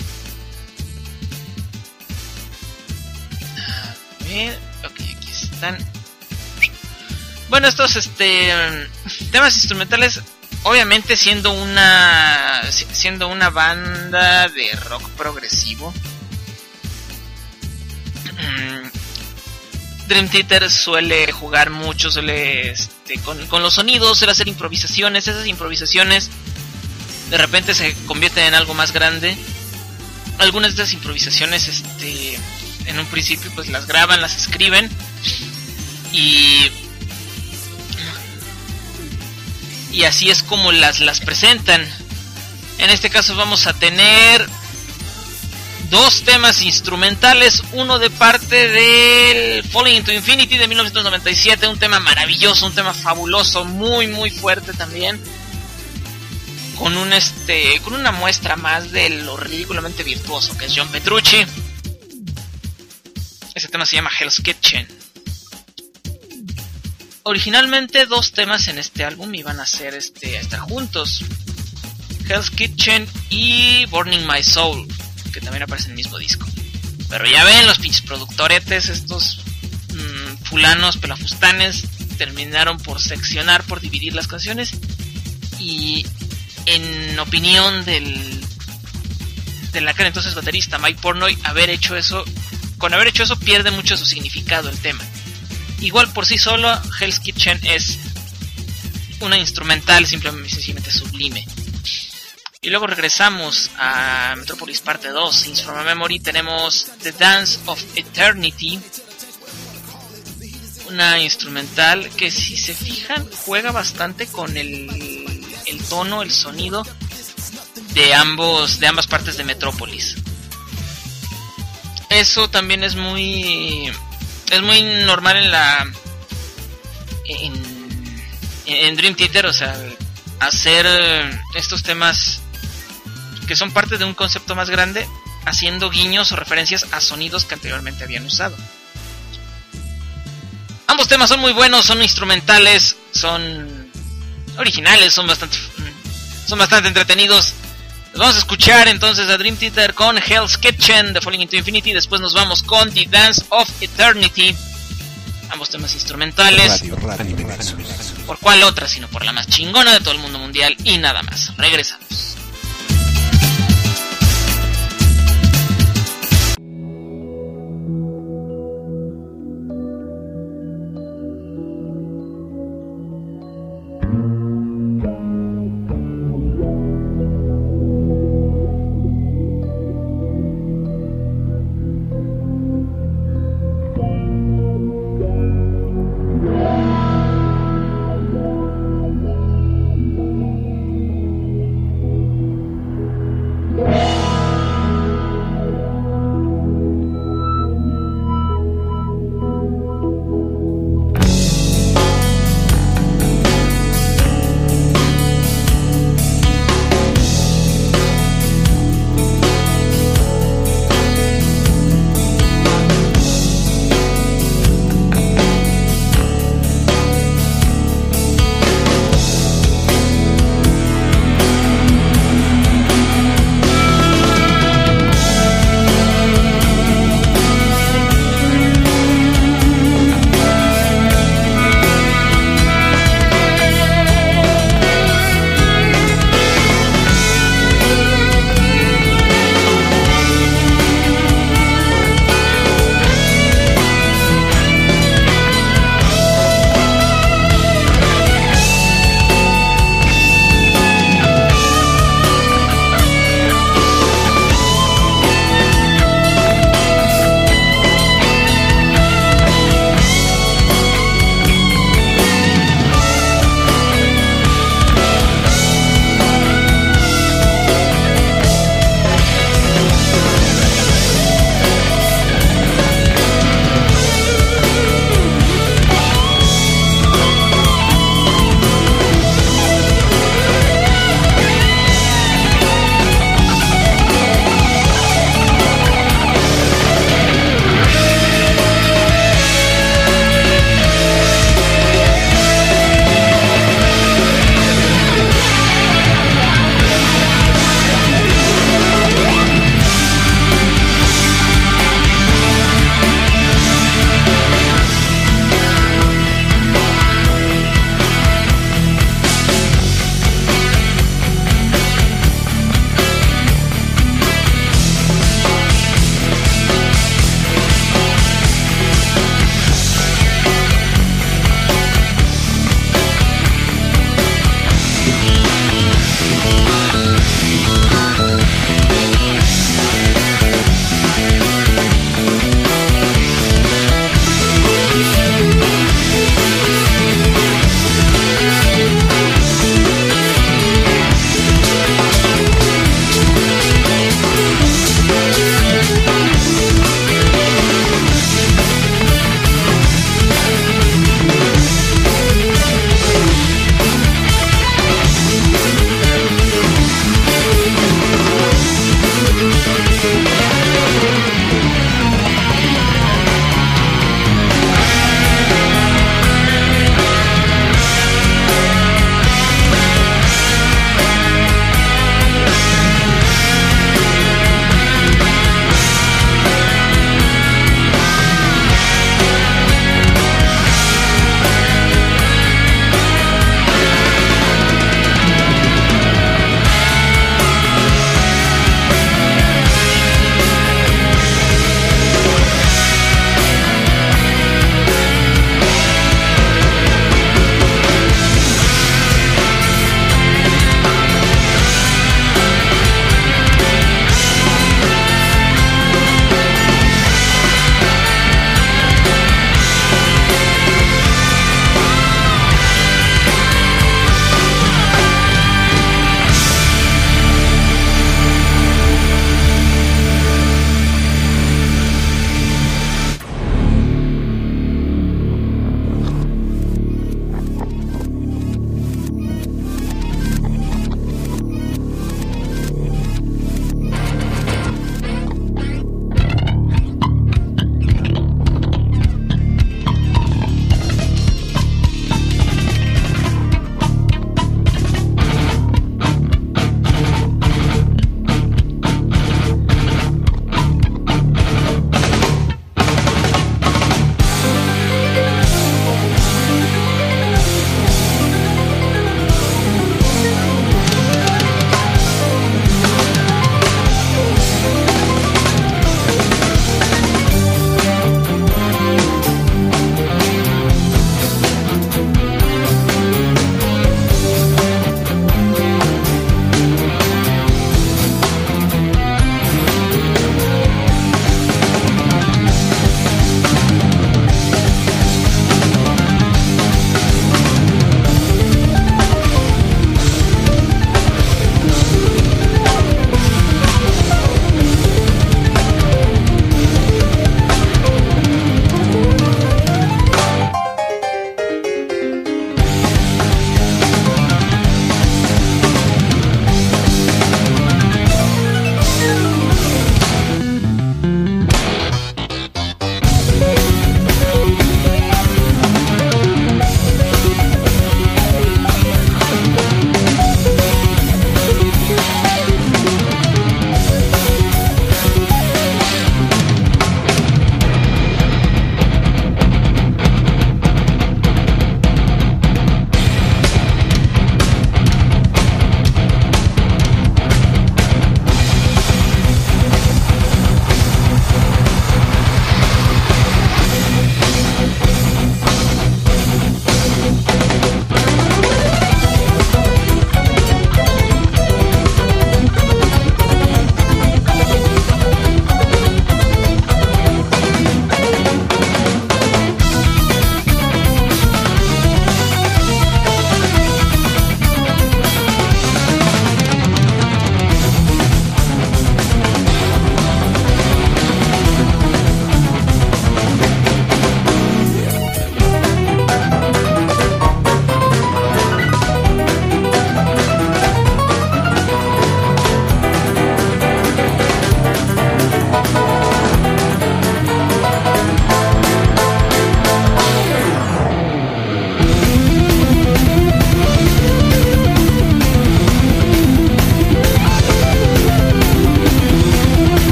S1: A ver, ok, aquí están. Bueno, estos este temas instrumentales, obviamente siendo una siendo una banda de rock progresivo, Dream Theater suele jugar mucho, suele este, con, con los sonidos, suele hacer improvisaciones. Esas improvisaciones de repente se convierten en algo más grande. Algunas de esas improvisaciones este, en un principio pues las graban, las escriben y y así es como las, las presentan. En este caso vamos a tener dos temas instrumentales, uno de parte del Falling into Infinity de mil novecientos noventa y siete, un tema maravilloso, un tema fabuloso, muy muy fuerte también, con un este con una muestra más de lo ridículamente virtuoso que es John Petrucci. Ese tema se llama Hell's Kitchen. Originalmente dos temas en este álbum iban a ser este a estar juntos, Hell's Kitchen y Burning My Soul, que también aparece en el mismo disco. Pero ya ven, los pinches productoretes, estos mmm, fulanos pelafustanes, terminaron por seccionar, por dividir las canciones. Y en opinión del del aquel entonces baterista Mike Portnoy, haber hecho eso, con haber hecho eso pierde mucho su significado el tema. Igual por sí solo, Hell's Kitchen es una instrumental simplemente, sencillamente sublime. Y luego regresamos a Metropolis parte dos, Scenes from a Memory. Tenemos The Dance of Eternity, una instrumental que, si se fijan, juega bastante con el, el tono, el sonido de ambos de ambas partes de Metropolis. Eso también es muy es muy normal en la en, en Dream Theater, o sea, hacer estos temas que son parte de un concepto más grande, haciendo guiños o referencias a sonidos que anteriormente habían usado. Ambos temas son muy buenos, son instrumentales, son originales, son bastante son bastante entretenidos. Los vamos a escuchar entonces a Dream Theater con Hell's Kitchen de Falling into Infinity. Después nos vamos con The Dance of Eternity. Ambos temas instrumentales. Radio, radio, radio. ¿Por cuál otra? Sino por la más chingona de todo el mundo mundial y nada más. Regresamos.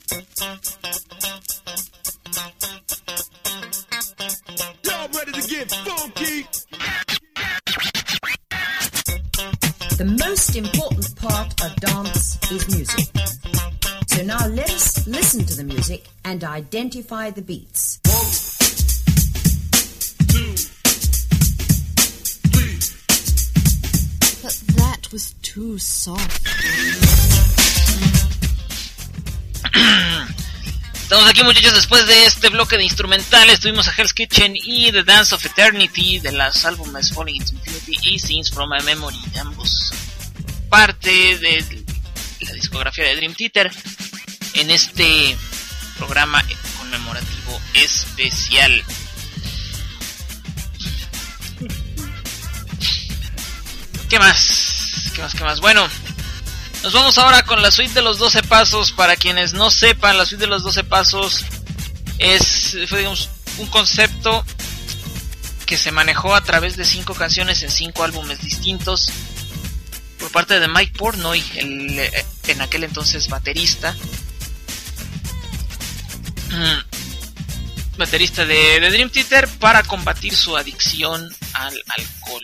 S6: The most important part of dance is music. So now let us listen to the music and identify the beats.
S7: One, two, three.
S8: But that was too soft.
S1: Estamos aquí, muchachos, después de este bloque de instrumentales. Tuvimos a Hell's Kitchen y The Dance of Eternity de los álbumes Falling into Infinity y Scenes from a Memory, ambos parte de la discografía de Dream Theater en este programa conmemorativo especial. ¿Qué más? ¿Qué más? ¿Qué más? Bueno, nos vamos ahora con la suite de los doce pasos. Para quienes no sepan, la suite de los doce pasos es, fue, digamos, un concepto que se manejó a través de cinco canciones en cinco álbumes distintos por parte de Mike Portnoy, el en aquel entonces baterista, baterista de, de Dream Theater, para combatir su adicción al alcohol.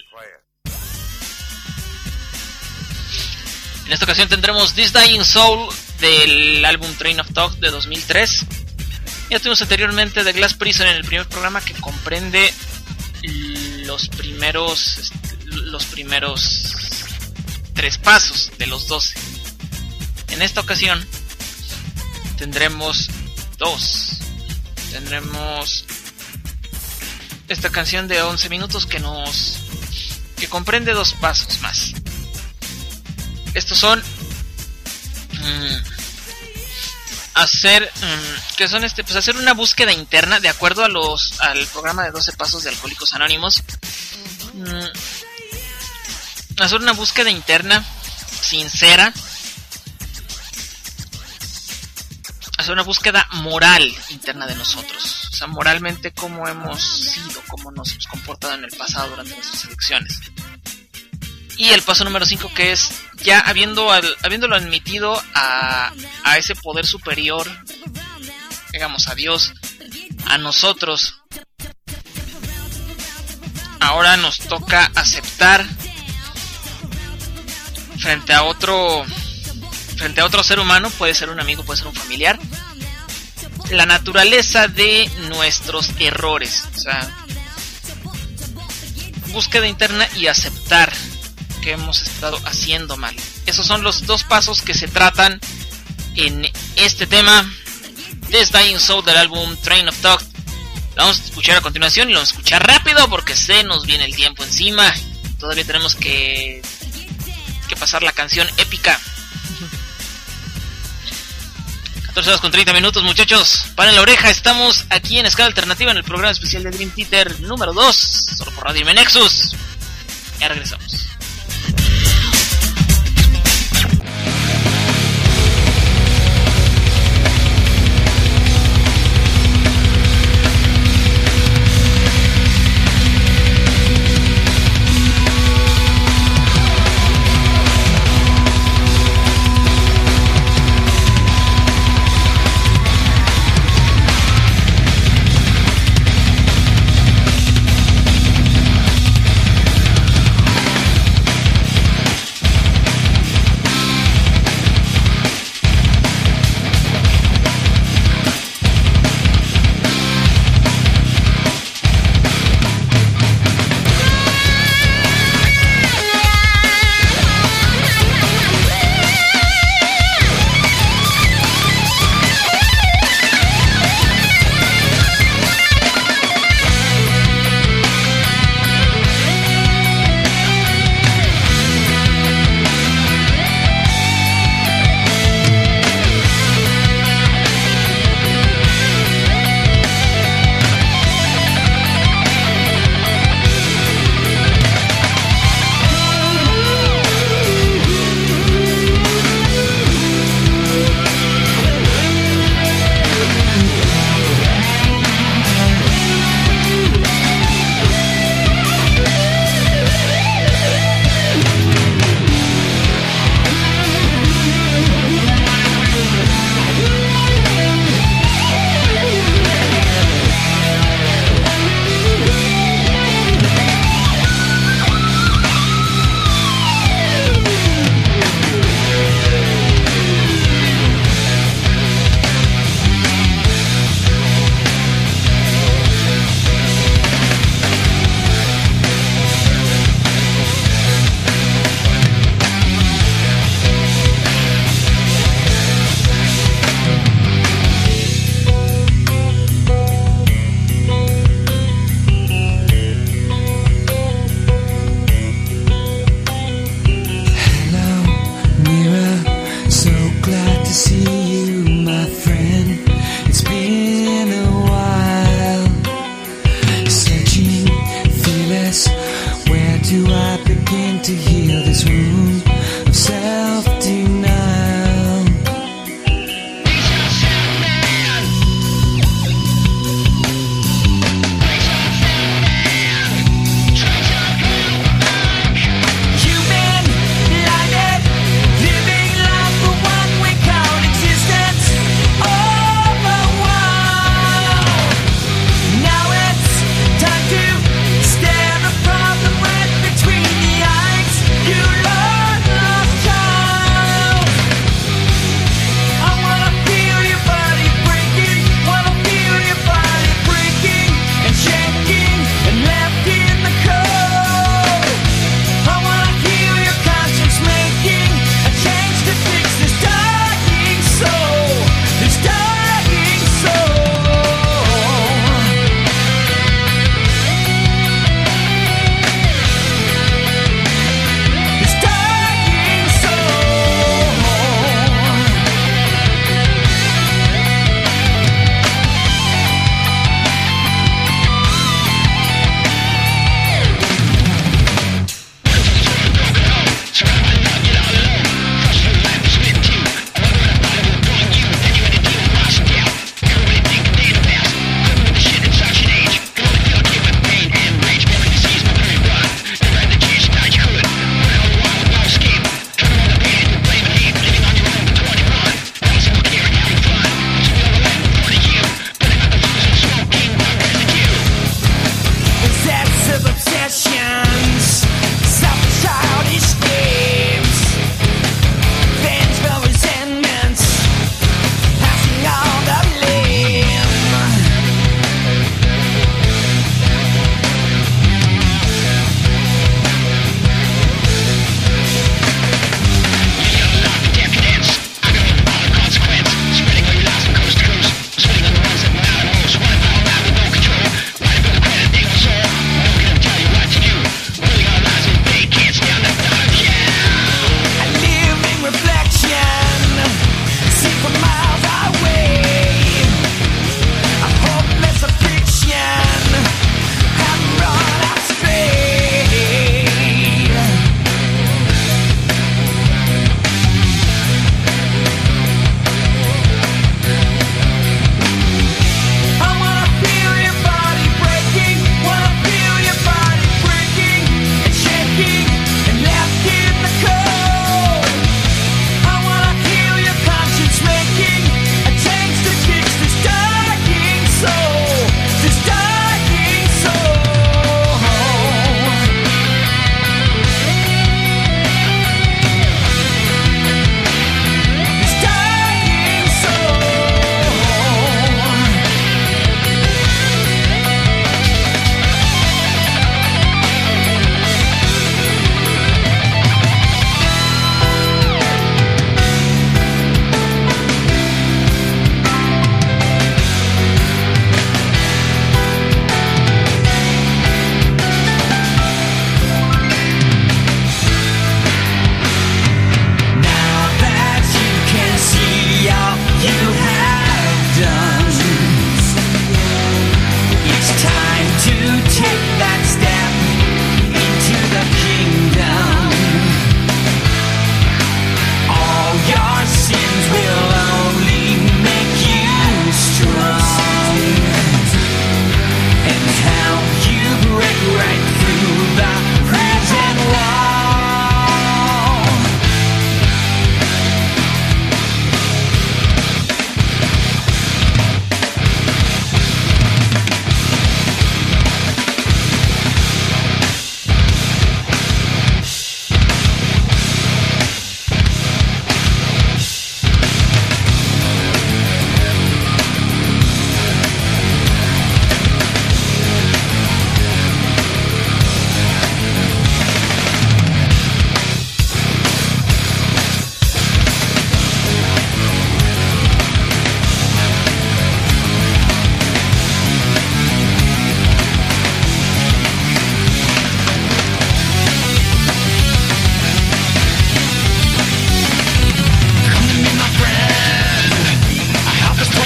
S1: En esta ocasión tendremos This Dying Soul del álbum Train of Thought de dos mil tres. Ya tuvimos anteriormente The Glass Prison en el primer programa, que comprende los primeros los primeros tres pasos de los doce. En esta ocasión tendremos dos. Tendremos esta canción de once minutos que nos que comprende dos pasos más. Estos son mmm, hacer mmm, que son este pues hacer una búsqueda interna de acuerdo a los al programa de doce pasos de Alcohólicos Anónimos. Mmm, hacer una búsqueda interna sincera, hacer una búsqueda moral interna de nosotros, o sea, moralmente cómo hemos sido, cómo nos hemos comportado en el pasado durante nuestras elecciones. Y el paso número cinco, que es ya habiendo habiéndolo admitido a, a ese poder superior, digamos a Dios, a nosotros, ahora nos toca aceptar frente a otro frente a otro ser humano, puede ser un amigo, puede ser un familiar, la naturaleza de nuestros errores, o sea, búsqueda interna y aceptar que hemos estado haciendo mal. Esos son los dos pasos que se tratan en este tema, This Dying Soul del álbum Train of Thought. Lo vamos a escuchar a continuación y lo vamos a escuchar rápido porque se nos viene el tiempo encima. Todavía tenemos que que pasar la canción épica. catorce horas con treinta minutos, muchachos. Paren la oreja, estamos aquí en Escala Alternativa en el programa especial de Dream Theater número dos, solo por Radio Nexus. Ya regresamos.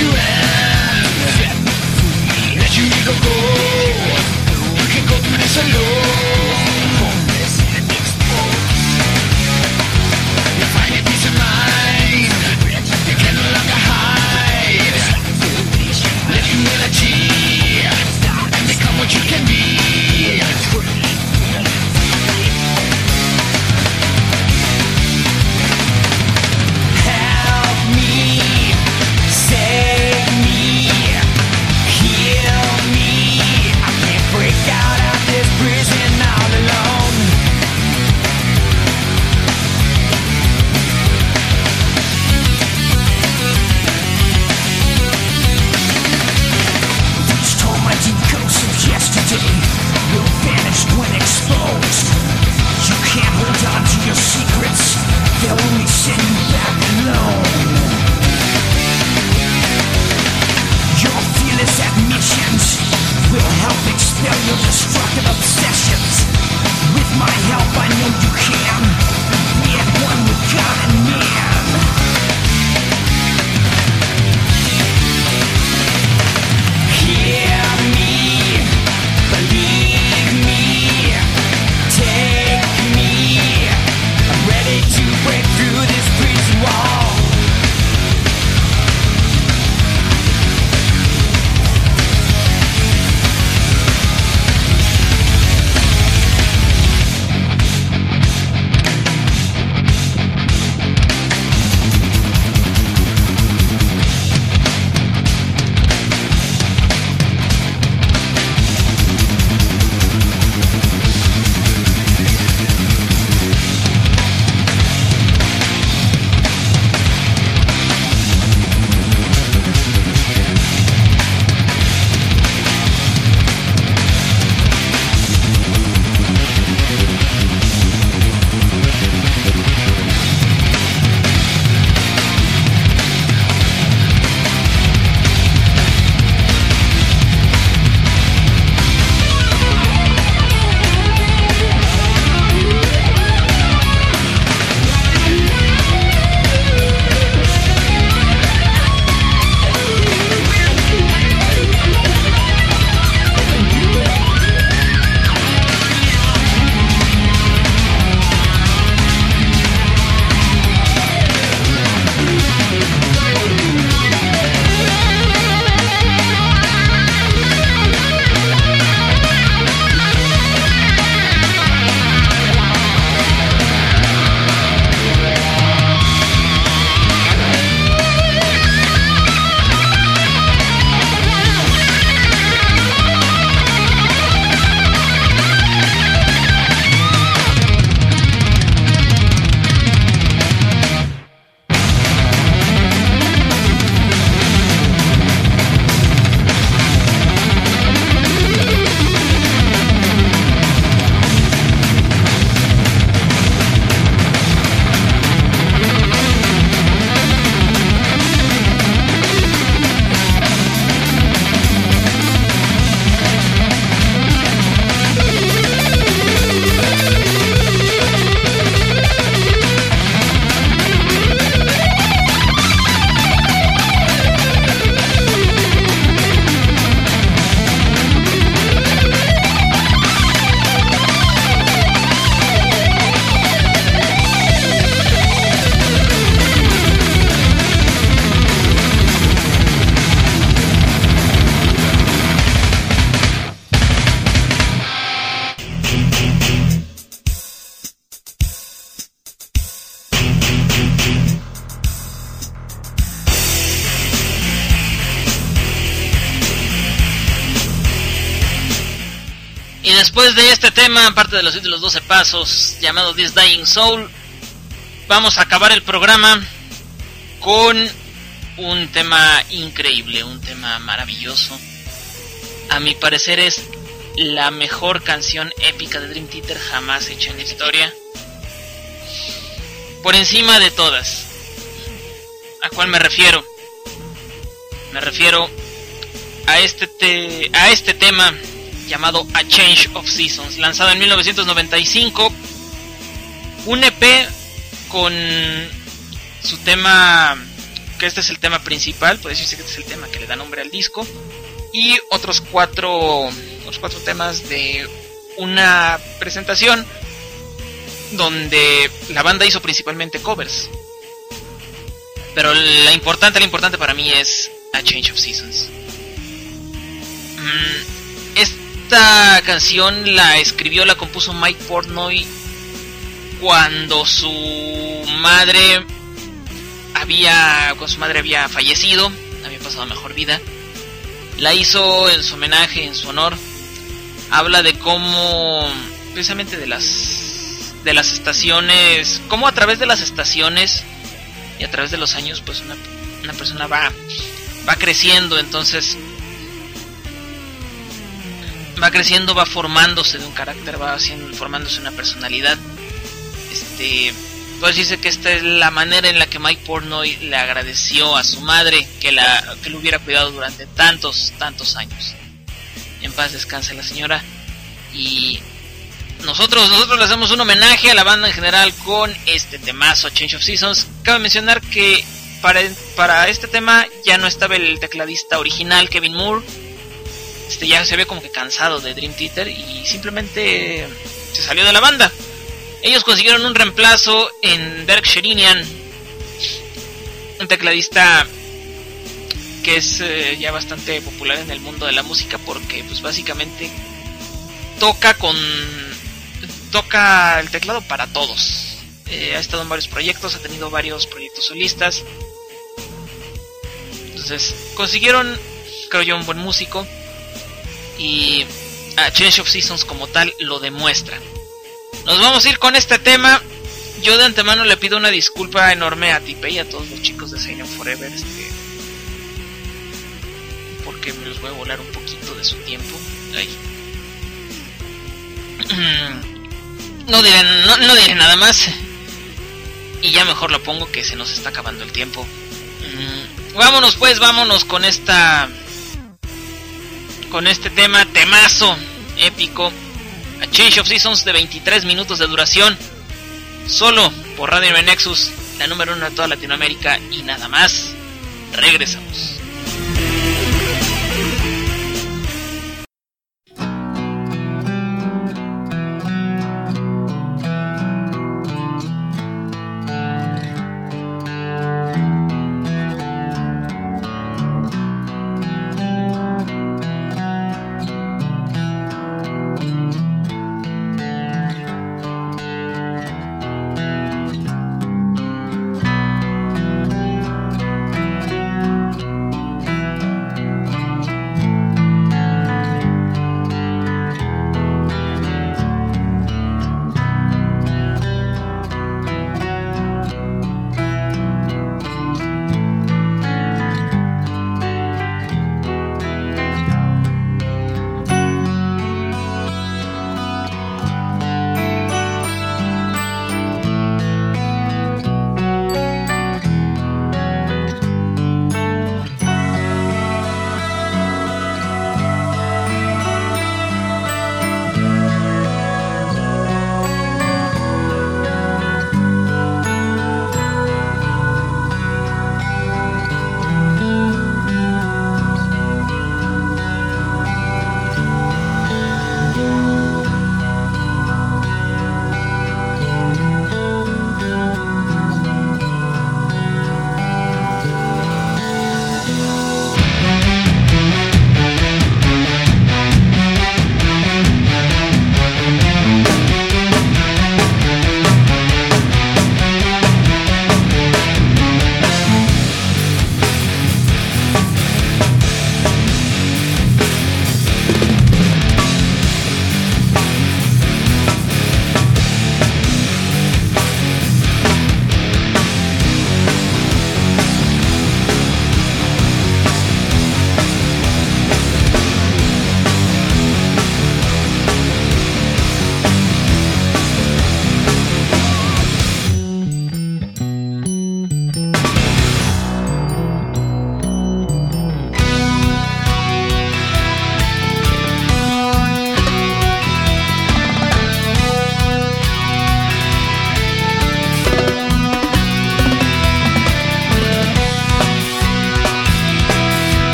S7: your hand. Let your ego go. You can go through this alone. Hopeless and exposed. You find a peace of mind. You can no longer hide. Let humility and become what you can be. When exposed, you can't hold on to your secrets. They'll only send you back alone. Your fearless admissions will help expel your destructive obsessions. With my help, I know you can be at one with God and man. Hear me, believe me, take me. I'm ready to break through this prison wall.
S1: Y después de este tema, aparte de los de los doce pasos, llamado This Dying Soul, vamos a acabar el programa con un tema increíble, un tema maravilloso. A mi parecer es la mejor canción épica de Dream Theater jamás hecha en la historia. Por encima de todas. ¿A cuál me refiero? Me refiero a este te- a este tema llamado A Change of Seasons, lanzado en mil novecientos noventa y cinco. Un E P con su tema que este es el tema principal, puede decirse que este es el tema que le da nombre al disco, y otros cuatro, otros cuatro temas de una presentación donde la banda hizo principalmente covers. Pero la importante, la importante para mí es A Change of Seasons. Mm, esta canción la escribió, la compuso Mike Portnoy cuando su madre había, cuando su madre había fallecido, había pasado mejor vida. La hizo en su homenaje, en su honor. Habla de cómo, precisamente de las de las estaciones, cómo a través de las estaciones y a través de los años, pues una, una persona va va creciendo, entonces va creciendo, va formándose de un carácter, va haciendo, formándose una personalidad. Este, pues dice que esta es la manera en la que Mike Portnoy le agradeció a su madre que la que lo hubiera cuidado durante tantos tantos años. En paz descanse la señora. Y nosotros nosotros le hacemos un homenaje a la banda en general con este temazo, Change of Seasons. Cabe mencionar que para, para este tema ya no estaba el tecladista original, Kevin Moore. Este ya se ve como que cansado de Dream Theater y simplemente se salió de la banda. Ellos consiguieron un reemplazo en Derek Sherinian, un tecladista que es eh, ya bastante popular en el mundo de la música porque pues básicamente toca con toca el teclado para todos. Eh, ha estado en varios proyectos, ha tenido varios proyectos solistas. Entonces consiguieron, creo yo, un buen músico, y a Change of Seasons como tal lo demuestra. Nos vamos a ir con este tema. Yo de antemano le pido una disculpa enorme a Tipe y a todos los chicos de Silent Forever, este, porque me los voy a volar un poquito de su tiempo. Ay. No diré, no, no diré nada más. Y ya mejor lo pongo, que se nos está acabando el tiempo. Mm, vámonos pues, vámonos con esta, con este tema, temazo épico, A Change of Seasons, de veintitrés minutos de duración, solo por Radio Anime Nexus, la número uno de toda Latinoamérica. Y nada más, regresamos.
S9: Thank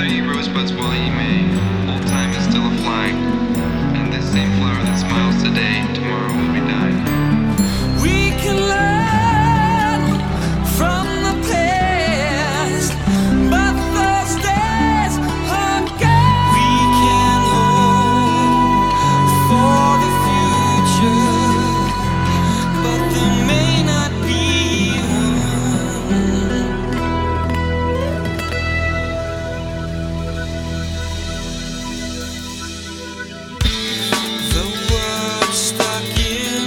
S9: gather ye rosebuds while ye may. Old time is still a flying, and this same flower that smiles today, tomorrow will be dying.
S3: We can learn from the past, but those days are gone. We can hope for the future, but there may not be one. The words stuck in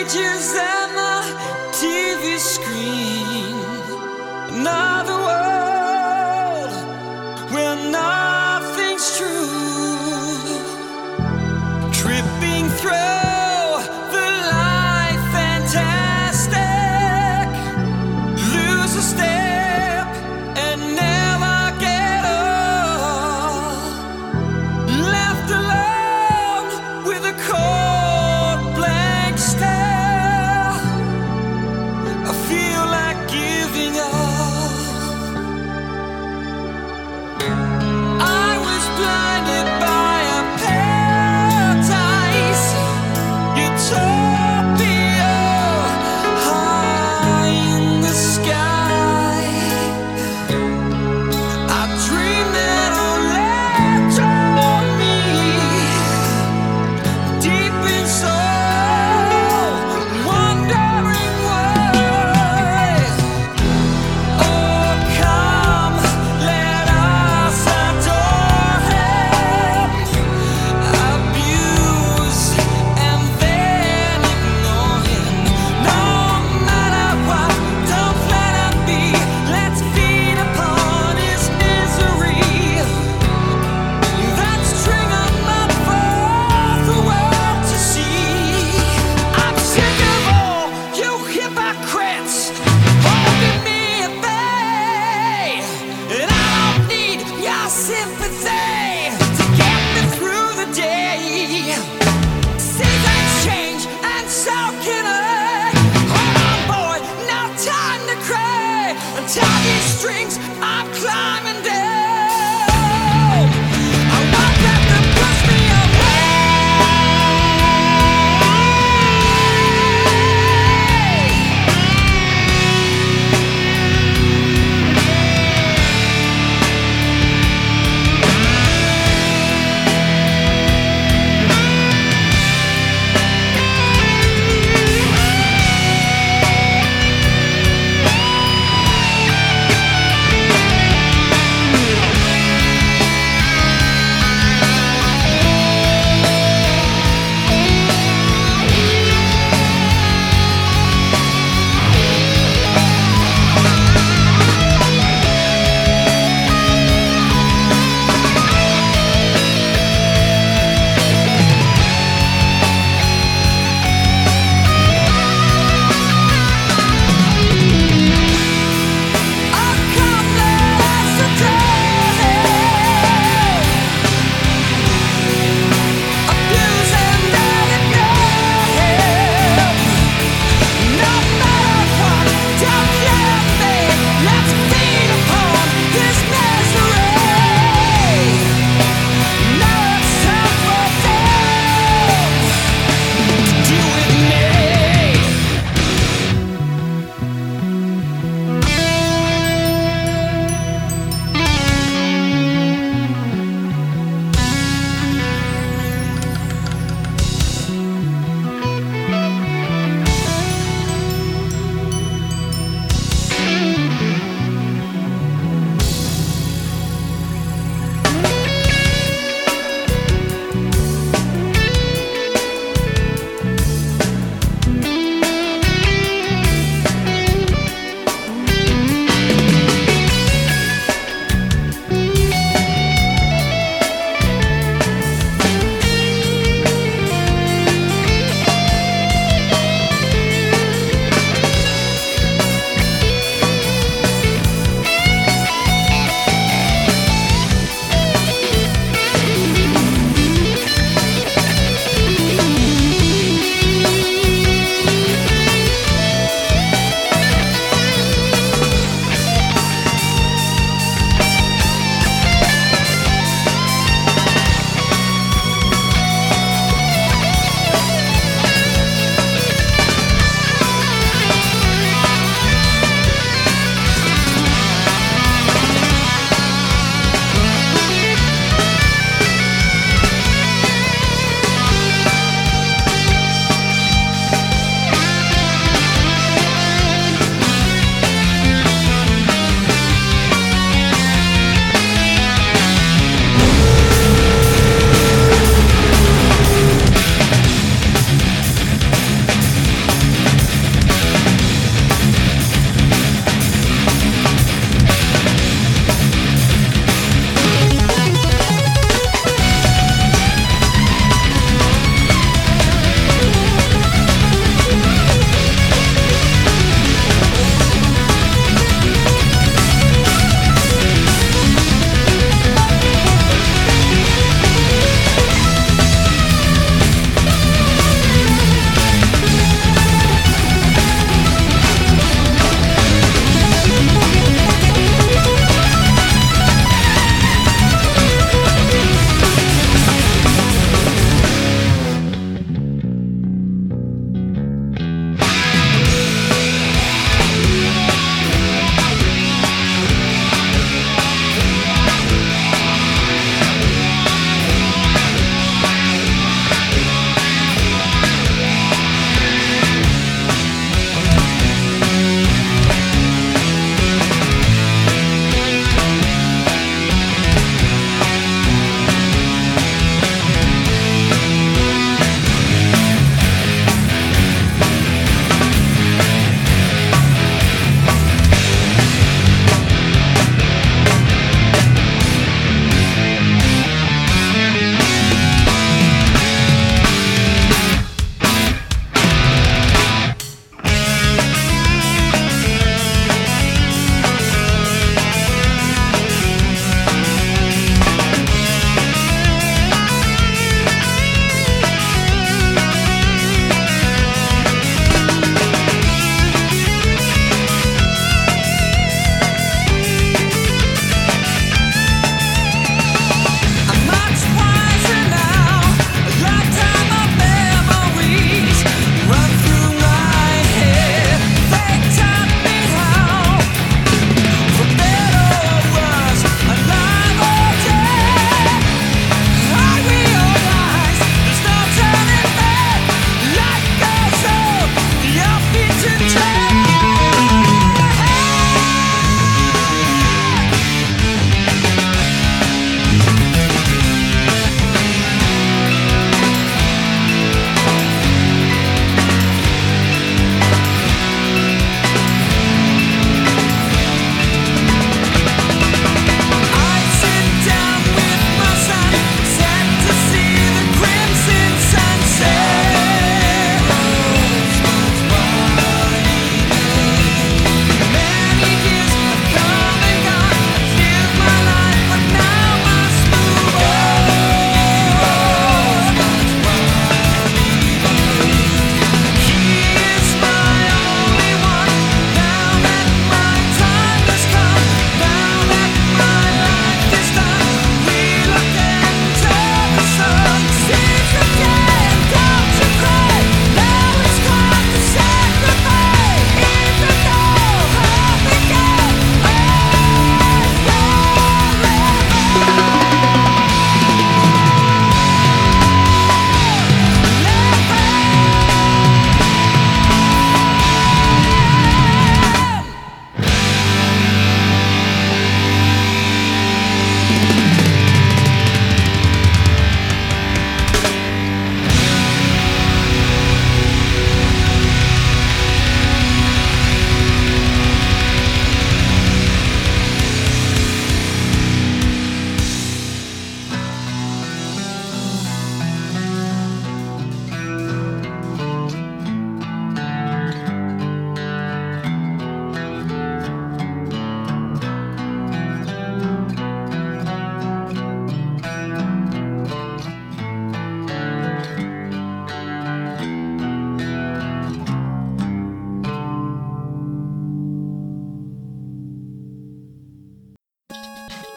S3: pages and the T V screen. Another world where nothing's true. Tripping through the life fantastic. Lose a step and never get up. Left alone with a cold blank stare.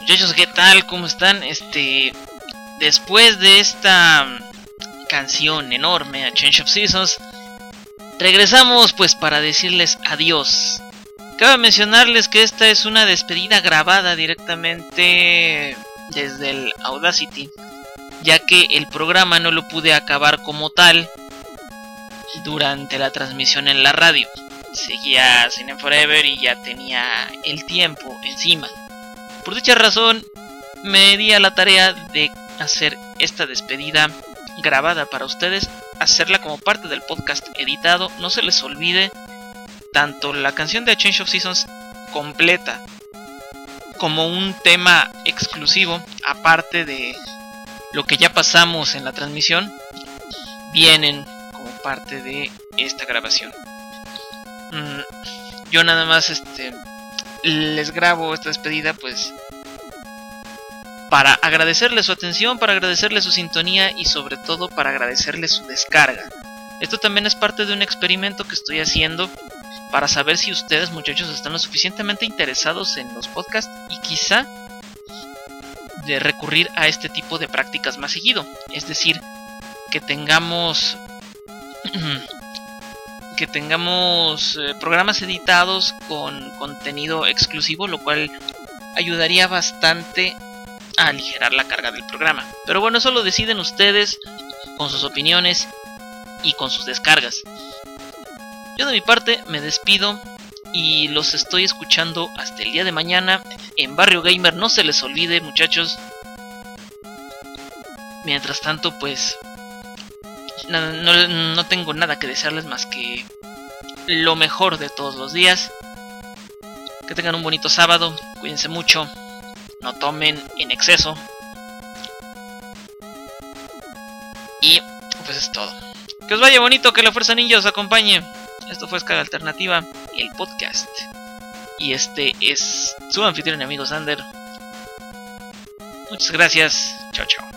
S1: Muchachos, ¿qué tal? ¿Cómo están? Este, después de esta canción enorme, A Change of Seasons, regresamos pues para decirles adiós. Cabe mencionarles que esta es una despedida grabada directamente desde el Audacity, ya que el programa no lo pude acabar como tal durante la transmisión en la radio. Seguía Cine Forever y ya tenía el tiempo encima. Por dicha razón, me di a la tarea de hacer esta despedida grabada para ustedes, hacerla como parte del podcast editado. No se les olvide, tanto la canción de A Change of Seasons completa como un tema exclusivo, aparte de lo que ya pasamos en la transmisión, vienen como parte de esta grabación. Mm, yo nada más este les grabo esta despedida pues para agradecerles su atención, para agradecerles su sintonía y sobre todo para agradecerles su descarga. Esto también es parte de un experimento que estoy haciendo para saber si ustedes, muchachos, están lo suficientemente interesados en los podcasts y quizá de recurrir a este tipo de prácticas más seguido. Es decir, que tengamos que tengamos eh, programas editados con contenido exclusivo, lo cual ayudaría bastante a aligerar la carga del programa. Pero bueno, eso lo deciden ustedes con sus opiniones y con sus descargas. Yo de mi parte me despido y los estoy escuchando hasta el día de mañana en Barrio Gamer. No se les olvide, muchachos. Mientras tanto, pues no, no, no tengo nada que desearles más que lo mejor de todos los días. Que tengan un bonito sábado, cuídense mucho, no tomen en exceso. Y pues es todo. Que os vaya bonito, que la Fuerza Ninja os acompañe. Esto fue Escala Alternativa, el podcast. Y este es su anfitrión y amigo Sander. Muchas gracias, chao chao.